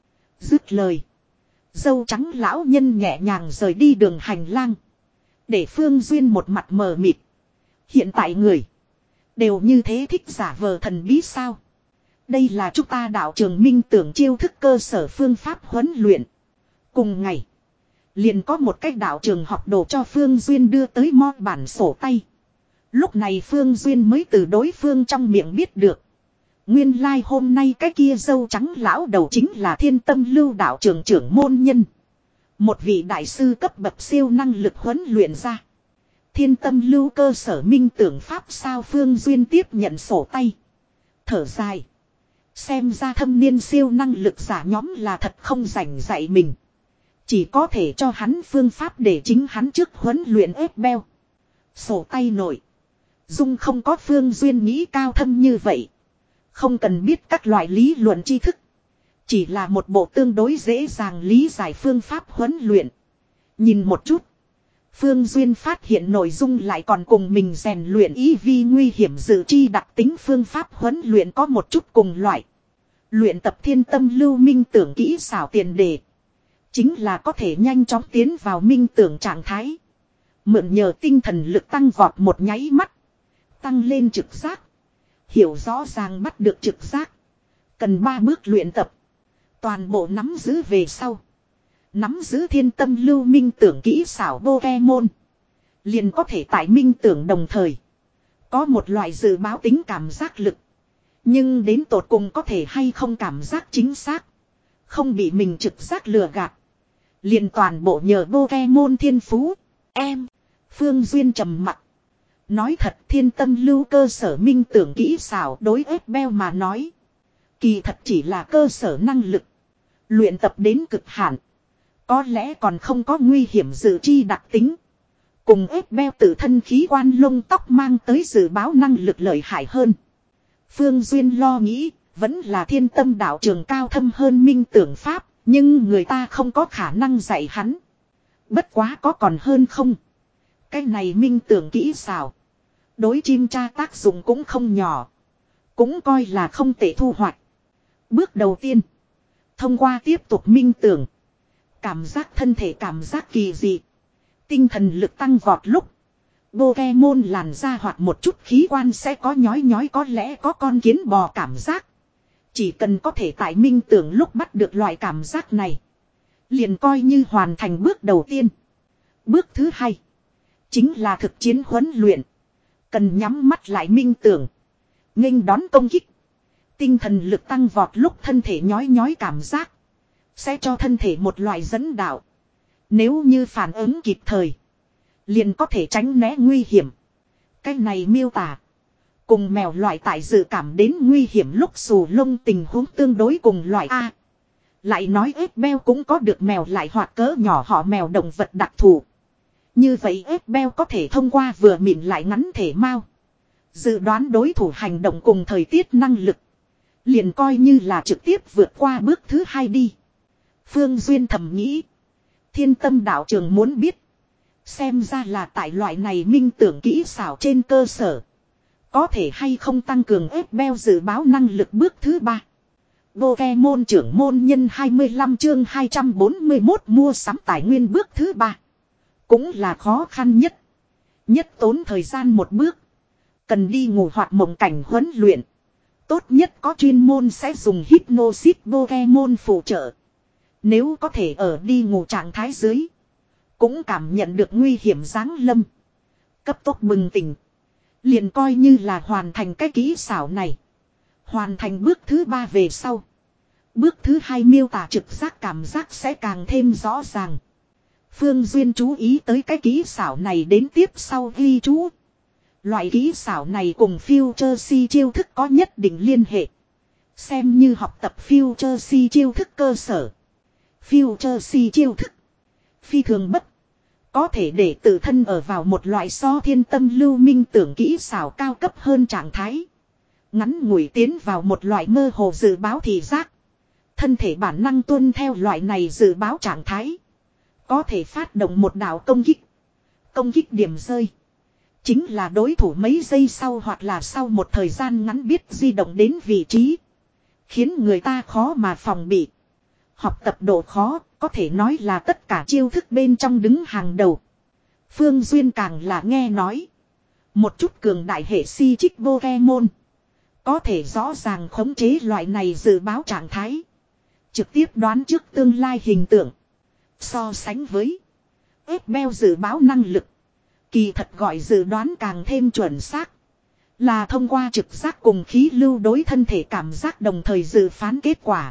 Dứt lời. Dâu trắng lão nhân nhẹ nhàng rời đi đường hành lang. Để Phương Duyên một mặt mờ mịt. Hiện tại người đều như thế thích giả vờ thần bí sao. Đây là chúng ta đạo trường minh tưởng chiêu thức cơ sở phương pháp huấn luyện. Cùng ngày, liền có một cách đạo trường học đồ cho Phương Duyên đưa tới mo bản sổ tay. Lúc này Phương Duyên mới từ đối phương trong miệng biết được. Nguyên lai like hôm nay cái kia dâu trắng lão đầu chính là Thiên Tâm Lưu đạo trường trưởng môn nhân. Một vị đại sư cấp bậc siêu năng lực huấn luyện ra. Thiên Tâm Lưu cơ sở minh tưởng pháp sao Phương Duyên tiếp nhận sổ tay. Thở dài. Xem ra thâm niên siêu năng lực giả nhóm là thật không rảnh dạy mình. Chỉ có thể cho hắn phương pháp để chính hắn trước huấn luyện ép beo. Sổ tay nổi. Dung không có Phương Duyên nghĩ cao thâm như vậy. Không cần biết các loại lý luận tri thức. Chỉ là một bộ tương đối dễ dàng lý giải phương pháp huấn luyện. Nhìn một chút. Phương Duyên phát hiện nội dung lại còn cùng mình rèn luyện ý vi nguy hiểm dự chi đặc tính phương pháp huấn luyện có một chút cùng loại. Luyện tập thiên tâm lưu minh tưởng kỹ xảo tiền đề. Chính là có thể nhanh chóng tiến vào minh tưởng trạng thái. Mượn nhờ tinh thần lực tăng vọt một nháy mắt. Tăng lên trực giác. Hiểu rõ ràng bắt được trực giác. Cần ba bước luyện tập. Toàn bộ nắm giữ về sau. Nắm giữ thiên tâm lưu minh tưởng kỹ xảo Pokemon. Liền có thể tại minh tưởng đồng thời. Có một loại dự báo tính cảm giác lực. Nhưng đến tột cùng có thể hay không cảm giác chính xác. Không bị mình trực giác lừa gạt. Liền toàn bộ nhờ Pokemon thiên phú. Em. Phương Duyên trầm mặt. Nói thật thiên tâm lưu cơ sở minh tưởng kỹ xảo đối ép beo mà nói. Kỳ thật chỉ là cơ sở năng lực. Luyện tập đến cực hạn. Có lẽ còn không có nguy hiểm dự chi đặc tính. Cùng ép beo tự thân khí quan lông tóc mang tới dự báo năng lực lợi hại hơn. Phương Duyên lo nghĩ, vẫn là thiên tâm đạo trường cao thâm hơn minh tưởng pháp, nhưng người ta không có khả năng dạy hắn. Bất quá có còn hơn không. Cái này minh tưởng kỹ xảo. Đối chim cha tác dụng cũng không nhỏ. Cũng coi là không tệ thu hoạch. Bước đầu tiên. Thông qua tiếp tục minh tưởng. Cảm giác thân thể cảm giác kỳ dị. Tinh thần lực tăng vọt lúc. Pokemon làn ra hoặc một chút khí quan sẽ có nhói nhói, có lẽ có con kiến bò cảm giác. Chỉ cần có thể tại minh tưởng lúc bắt được loại cảm giác này. Liền coi như hoàn thành bước đầu tiên. Bước thứ hai. Chính là thực chiến huấn luyện. Cần nhắm mắt lại minh tưởng. Nghênh đón công kích. Tinh thần lực tăng vọt lúc thân thể nhói nhói cảm giác. Sẽ cho thân thể một loại dẫn đạo. Nếu như phản ứng kịp thời. Liền có thể tránh né nguy hiểm. Cái này miêu tả. Cùng mèo loại tại dự cảm đến nguy hiểm lúc xù lông tình huống tương đối cùng loại A. Lại nói ếch beo cũng có được mèo lại hoặc cỡ nhỏ họ mèo động vật đặc thù. Như vậy ếch beo có thể thông qua vừa mịn lại ngắn thể mao. Dự đoán đối thủ hành động cùng thời tiết năng lực. Liền coi như là trực tiếp vượt qua bước thứ hai đi. Phương Duyên thầm nghĩ. Thiên tâm đạo trường muốn biết. Xem ra là tại loại này minh tưởng kỹ xảo trên cơ sở. Có thể hay không tăng cường ép beo dự báo năng lực bước thứ ba. Pokemon trưởng môn nhân hai mươi lăm chương hai trăm bốn mươi mốt mua sắm tài nguyên bước thứ ba. Cũng là khó khăn nhất. Nhất tốn thời gian một bước. Cần đi ngủ hoặc mộng cảnh huấn luyện. Tốt nhất có chuyên môn sẽ dùng Hypnosis Pokemon phụ trợ. Nếu có thể ở đi ngủ trạng thái dưới. Cũng cảm nhận được nguy hiểm giáng lâm. Cấp tốc bừng tỉnh. Liền coi như là hoàn thành cái kỹ xảo này. Hoàn thành bước thứ ba về sau. Bước thứ hai miêu tả trực giác cảm giác sẽ càng thêm rõ ràng. Phương Duyên chú ý tới cái kỹ xảo này đến tiếp sau ghi chú. Loại kỹ xảo này cùng Future Si chiêu thức có nhất định liên hệ. Xem như học tập Future Si chiêu thức cơ sở. Future Si chiêu thức. Phi thường bất. Có thể để tự thân ở vào một loại so thiên tâm lưu minh tưởng kỹ xảo cao cấp hơn trạng thái. Ngắn ngủi tiến vào một loại mơ hồ dự báo thị giác. Thân thể bản năng tuân theo loại này dự báo trạng thái. Có thể phát động một đạo công kích. Công kích điểm rơi. Chính là đối thủ mấy giây sau hoặc là sau một thời gian ngắn biết di động đến vị trí. Khiến người ta khó mà phòng bị. Học tập độ khó có thể nói là tất cả chiêu thức bên trong đứng hàng đầu. Phương Duyên càng là nghe nói. Một chút cường đại hệ si trích Pokemon. Có thể rõ ràng khống chế loại này dự báo trạng thái. Trực tiếp đoán trước tương lai hình tượng. So sánh với ép beo dự báo năng lực. Kỳ thật gọi dự đoán càng thêm chuẩn xác. Là thông qua trực giác cùng khí lưu đối thân thể cảm giác đồng thời dự phán kết quả.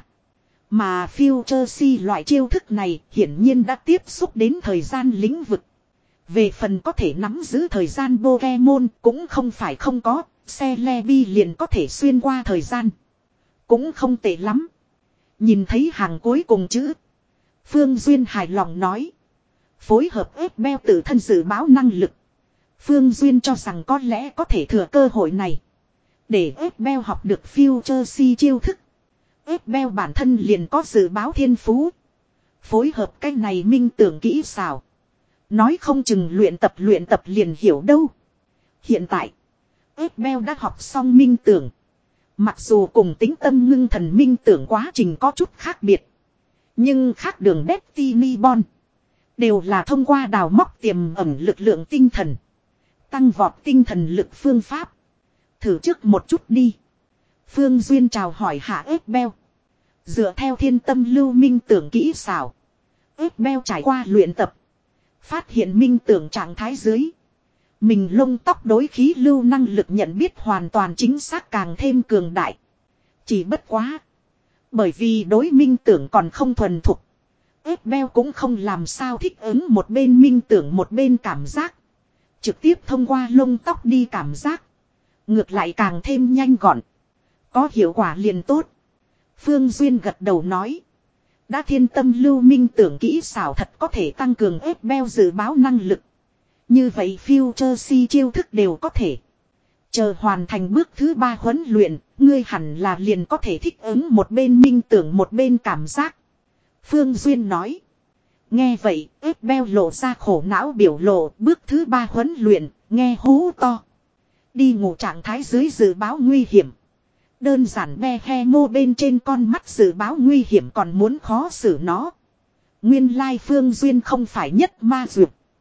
Mà Future Si loại chiêu thức này hiển nhiên đã tiếp xúc đến thời gian lĩnh vực. Về phần có thể nắm giữ thời gian Pokemon cũng không phải không có, Celebi liền có thể xuyên qua thời gian. Cũng không tệ lắm. Nhìn thấy hàng cuối cùng chữ. Phương Duyên hài lòng nói. Phối hợp ép beo tự thân dự báo năng lực. Phương Duyên cho rằng có lẽ có thể thừa cơ hội này. Để ép beo học được Future Si chiêu thức. ép beo bản thân liền có dự báo thiên phú. Phối hợp cái này minh tưởng kỹ xảo. Nói không chừng luyện tập luyện tập liền hiểu đâu. Hiện tại, ép beo đã học xong minh tưởng. Mặc dù cùng tính tâm ngưng thần minh tưởng quá trình có chút khác biệt. Nhưng khác đường Destiny Bond. Đều là thông qua đào móc tiềm ẩn lực lượng tinh thần. Tăng vọt tinh thần lực phương pháp. Thử trước một chút đi. Phương Duyên chào hỏi hạ ép beo. Dựa theo thiên tâm lưu minh tưởng kỹ xảo. Ép beo trải qua luyện tập. Phát hiện minh tưởng trạng thái dưới. Mình lông tóc đối khí lưu năng lực nhận biết hoàn toàn chính xác càng thêm cường đại. Chỉ bất quá. Bởi vì đối minh tưởng còn không thuần thục. Ép beo cũng không làm sao thích ứng một bên minh tưởng một bên cảm giác. Trực tiếp thông qua lông tóc đi cảm giác. Ngược lại càng thêm nhanh gọn. Có hiệu quả liền tốt. Phương Duyên gật đầu nói. Đã thiên tâm lưu minh tưởng kỹ xảo thật có thể tăng cường ép beo dự báo năng lực. Như vậy Future Si chiêu thức đều có thể. Chờ hoàn thành bước thứ ba huấn luyện, ngươi hẳn là liền có thể thích ứng một bên minh tưởng một bên cảm giác. Phương Duyên nói. Nghe vậy, ép beo lộ ra khổ não biểu lộ, bước thứ ba huấn luyện, nghe hú to. Đi ngủ trạng thái dưới dự báo nguy hiểm. Đơn giản be he mô bên trên con mắt dự báo nguy hiểm còn muốn khó xử nó. Nguyên lai Phương Duyên không phải nhất ma dược.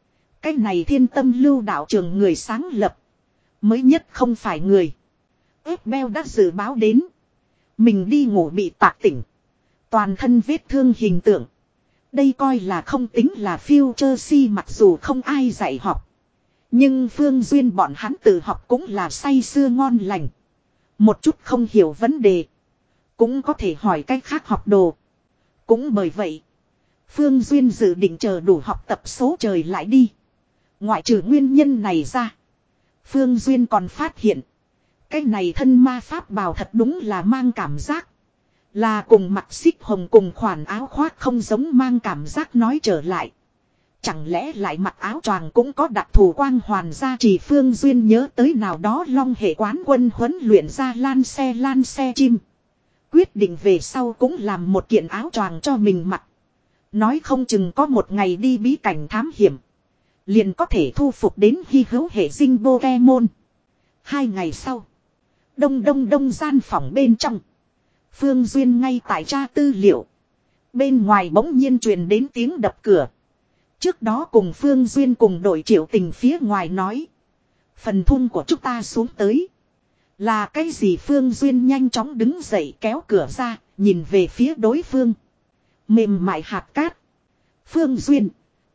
Cái này Thiên Tâm Lưu đạo trường người sáng lập. Mới nhất không phải người. Ép Beo đã dự báo đến. Mình đi ngủ bị tạc tỉnh. Toàn thân vết thương hình tượng. Đây coi là không tính là future si mặc dù không ai dạy học. Nhưng Phương Duyên bọn hắn tự học cũng là say sưa ngon lành. Một chút không hiểu vấn đề. Cũng có thể hỏi cách khác học đồ. Cũng bởi vậy. Phương Duyên dự định chờ đủ học tập số trời lại đi. Ngoại trừ nguyên nhân này ra. Phương Duyên còn phát hiện. Cái này thân ma pháp bào thật đúng là mang cảm giác. Là cùng mặc xích hồng cùng khoản áo khoác không giống mang cảm giác nói trở lại. Chẳng lẽ lại mặc áo choàng cũng có đặc thù quang hoàn gia trì Phương Duyên nhớ tới nào đó long hệ quán quân huấn luyện ra lan xe lan xe chim. Quyết định về sau cũng làm một kiện áo choàng cho mình mặc. Nói không chừng có một ngày đi bí cảnh thám hiểm. Liền có thể thu phục đến hy hữu hệ dinh Pokemon. Hai ngày sau. Đông đông đông gian phòng bên trong. Phương Duyên ngay tại tra tư liệu. Bên ngoài bỗng nhiên truyền đến tiếng đập cửa. Trước đó cùng Phương Duyên cùng đội Triệu Tình phía ngoài nói. Phần thun của chúng ta xuống tới. Là cái gì Phương Duyên nhanh chóng đứng dậy kéo cửa ra. Nhìn về phía đối phương. Mềm mại hạt cát. Phương Duyên.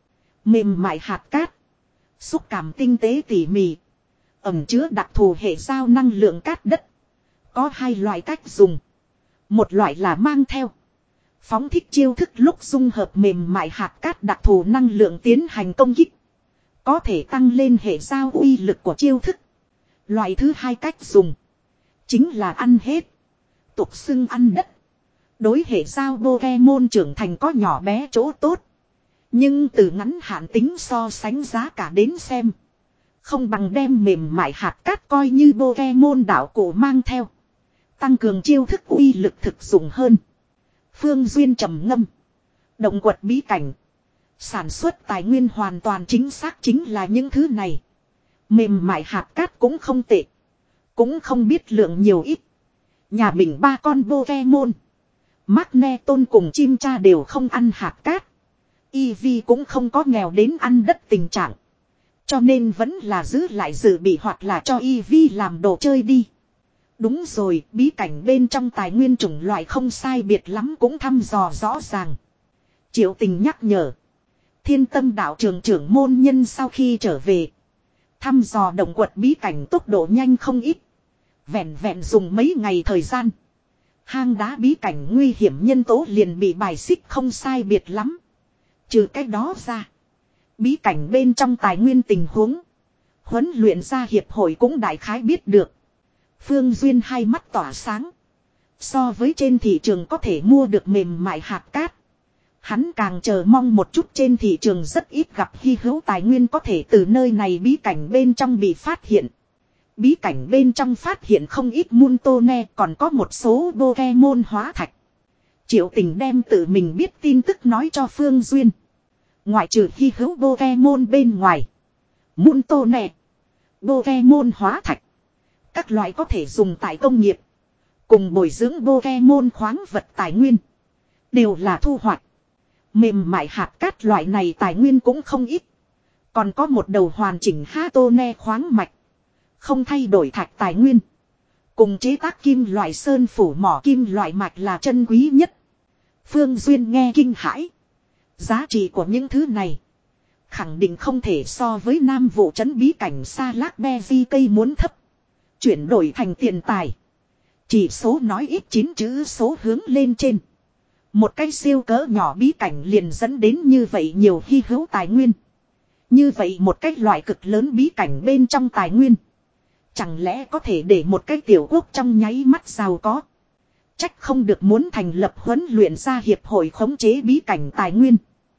Mềm mại hạt cát. Xúc cảm tinh tế tỉ mỉ. Ẩm chứa đặc thù hệ giao năng lượng cát đất. Có hai loại cách dùng. Một loại là mang theo. Phóng thích chiêu thức lúc dung hợp mềm mại hạt cát đặc thù năng lượng tiến hành công kích. Có thể tăng lên hệ giao uy lực của chiêu thức. Loại thứ hai cách dùng. Chính là ăn hết. Tục xưng ăn đất. Đối hệ giao Pokemon trưởng thành có nhỏ bé chỗ tốt. Nhưng từ ngắn hạn tính so sánh giá cả đến xem. Không bằng đem mềm mại hạt cát coi như Pokemon đạo cổ mang theo. Tăng cường chiêu thức uy lực thực dụng hơn. Phương Duyên trầm ngâm. Động quật bí cảnh. Sản xuất tài nguyên hoàn toàn chính xác chính là những thứ này. Mềm mại hạt cát cũng không tệ. Cũng không biết lượng nhiều ít. Nhà mình ba con Pokemon. Magneton cùng chim cha đều không ăn hạt cát. Eevee cũng không có nghèo đến ăn đất tình trạng. Cho nên vẫn là giữ lại dự bị hoặc là cho Eevee làm đồ chơi đi. Đúng rồi, bí cảnh bên trong tài nguyên chủng loại không sai biệt lắm cũng thăm dò rõ ràng. Triệu Tình nhắc nhở. Thiên Tâm đạo trường trưởng môn nhân sau khi trở về. Thăm dò động quật bí cảnh tốc độ nhanh không ít. Vẹn vẹn dùng mấy ngày thời gian. Hang đá bí cảnh nguy hiểm nhân tố liền bị bài xích không sai biệt lắm. Trừ cái đó ra. Bí cảnh bên trong tài nguyên tình huống. Huấn luyện ra hiệp hội cũng đại khái biết được. Phương Duyên hai mắt tỏa sáng. So với trên thị trường có thể mua được mềm mại hạt cát. Hắn càng chờ mong một chút trên thị trường rất ít gặp hy hữu tài nguyên có thể từ nơi này bí cảnh bên trong bị phát hiện. Bí cảnh bên trong phát hiện không ít Muntone còn có một số Pokemon hóa thạch. Triệu Tình đem tự mình biết tin tức nói cho Phương Duyên. Ngoại trừ hy hữu Pokemon bên ngoài. Muntone. Pokemon hóa thạch. Các loại có thể dùng tại công nghiệp. Cùng bồi dưỡng Pokemon khoáng vật tài nguyên. Đều là thu hoạch. Mềm mại hạt cát loại này tài nguyên cũng không ít. Còn có một đầu hoàn chỉnh Hatone khoáng mạch. Không thay đổi thạch tài nguyên. Cùng chế tác kim loại sơn phủ mỏ kim loại mạch là chân quý nhất. Phương Duyên nghe kinh hãi. Giá trị của những thứ này. Khẳng định không thể so với nam vụ trấn bí cảnh xa lác be vi cây muốn thấp. Chuyển đổi thành tiền tài. Chỉ số nói ít chín chữ số hướng lên trên. Một cái siêu cỡ nhỏ bí cảnh liền dẫn đến như vậy nhiều hy hữu tài nguyên. Như vậy một cái loại cực lớn bí cảnh bên trong tài nguyên. Chẳng lẽ có thể để một cái tiểu quốc trong nháy mắt giàu có. Trách không được muốn thành lập huấn luyện ra hiệp hội khống chế bí cảnh tài nguyên.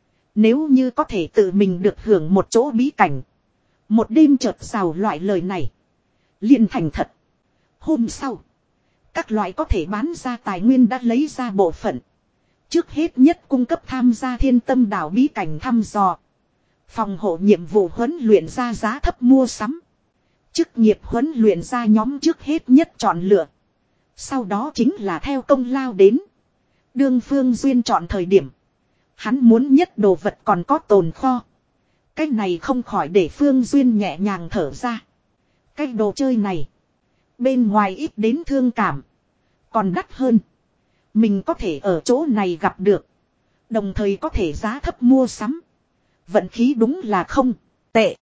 Nếu như có thể tự mình được hưởng một chỗ bí cảnh. Một đêm chợt giàu loại lời này. Liền thành thật. Hôm sau. Các loại có thể bán ra tài nguyên đã lấy ra bộ phận. Trước hết nhất cung cấp tham gia Thiên Tâm đảo bí cảnh thăm dò. Phòng hộ nhiệm vụ huấn luyện ra giá thấp mua sắm. Chức nghiệp huấn luyện ra nhóm trước hết nhất chọn lựa. Sau đó chính là theo công lao đến. Đương Phương Duyên chọn thời điểm. Hắn muốn nhất đồ vật còn có tồn kho. Cái này không khỏi để Phương Duyên nhẹ nhàng thở ra. Cái đồ chơi này. Bên ngoài ít đến thương cảm. Còn đắt hơn. Mình có thể ở chỗ này gặp được. Đồng thời có thể giá thấp mua sắm. Vận khí đúng là không tệ.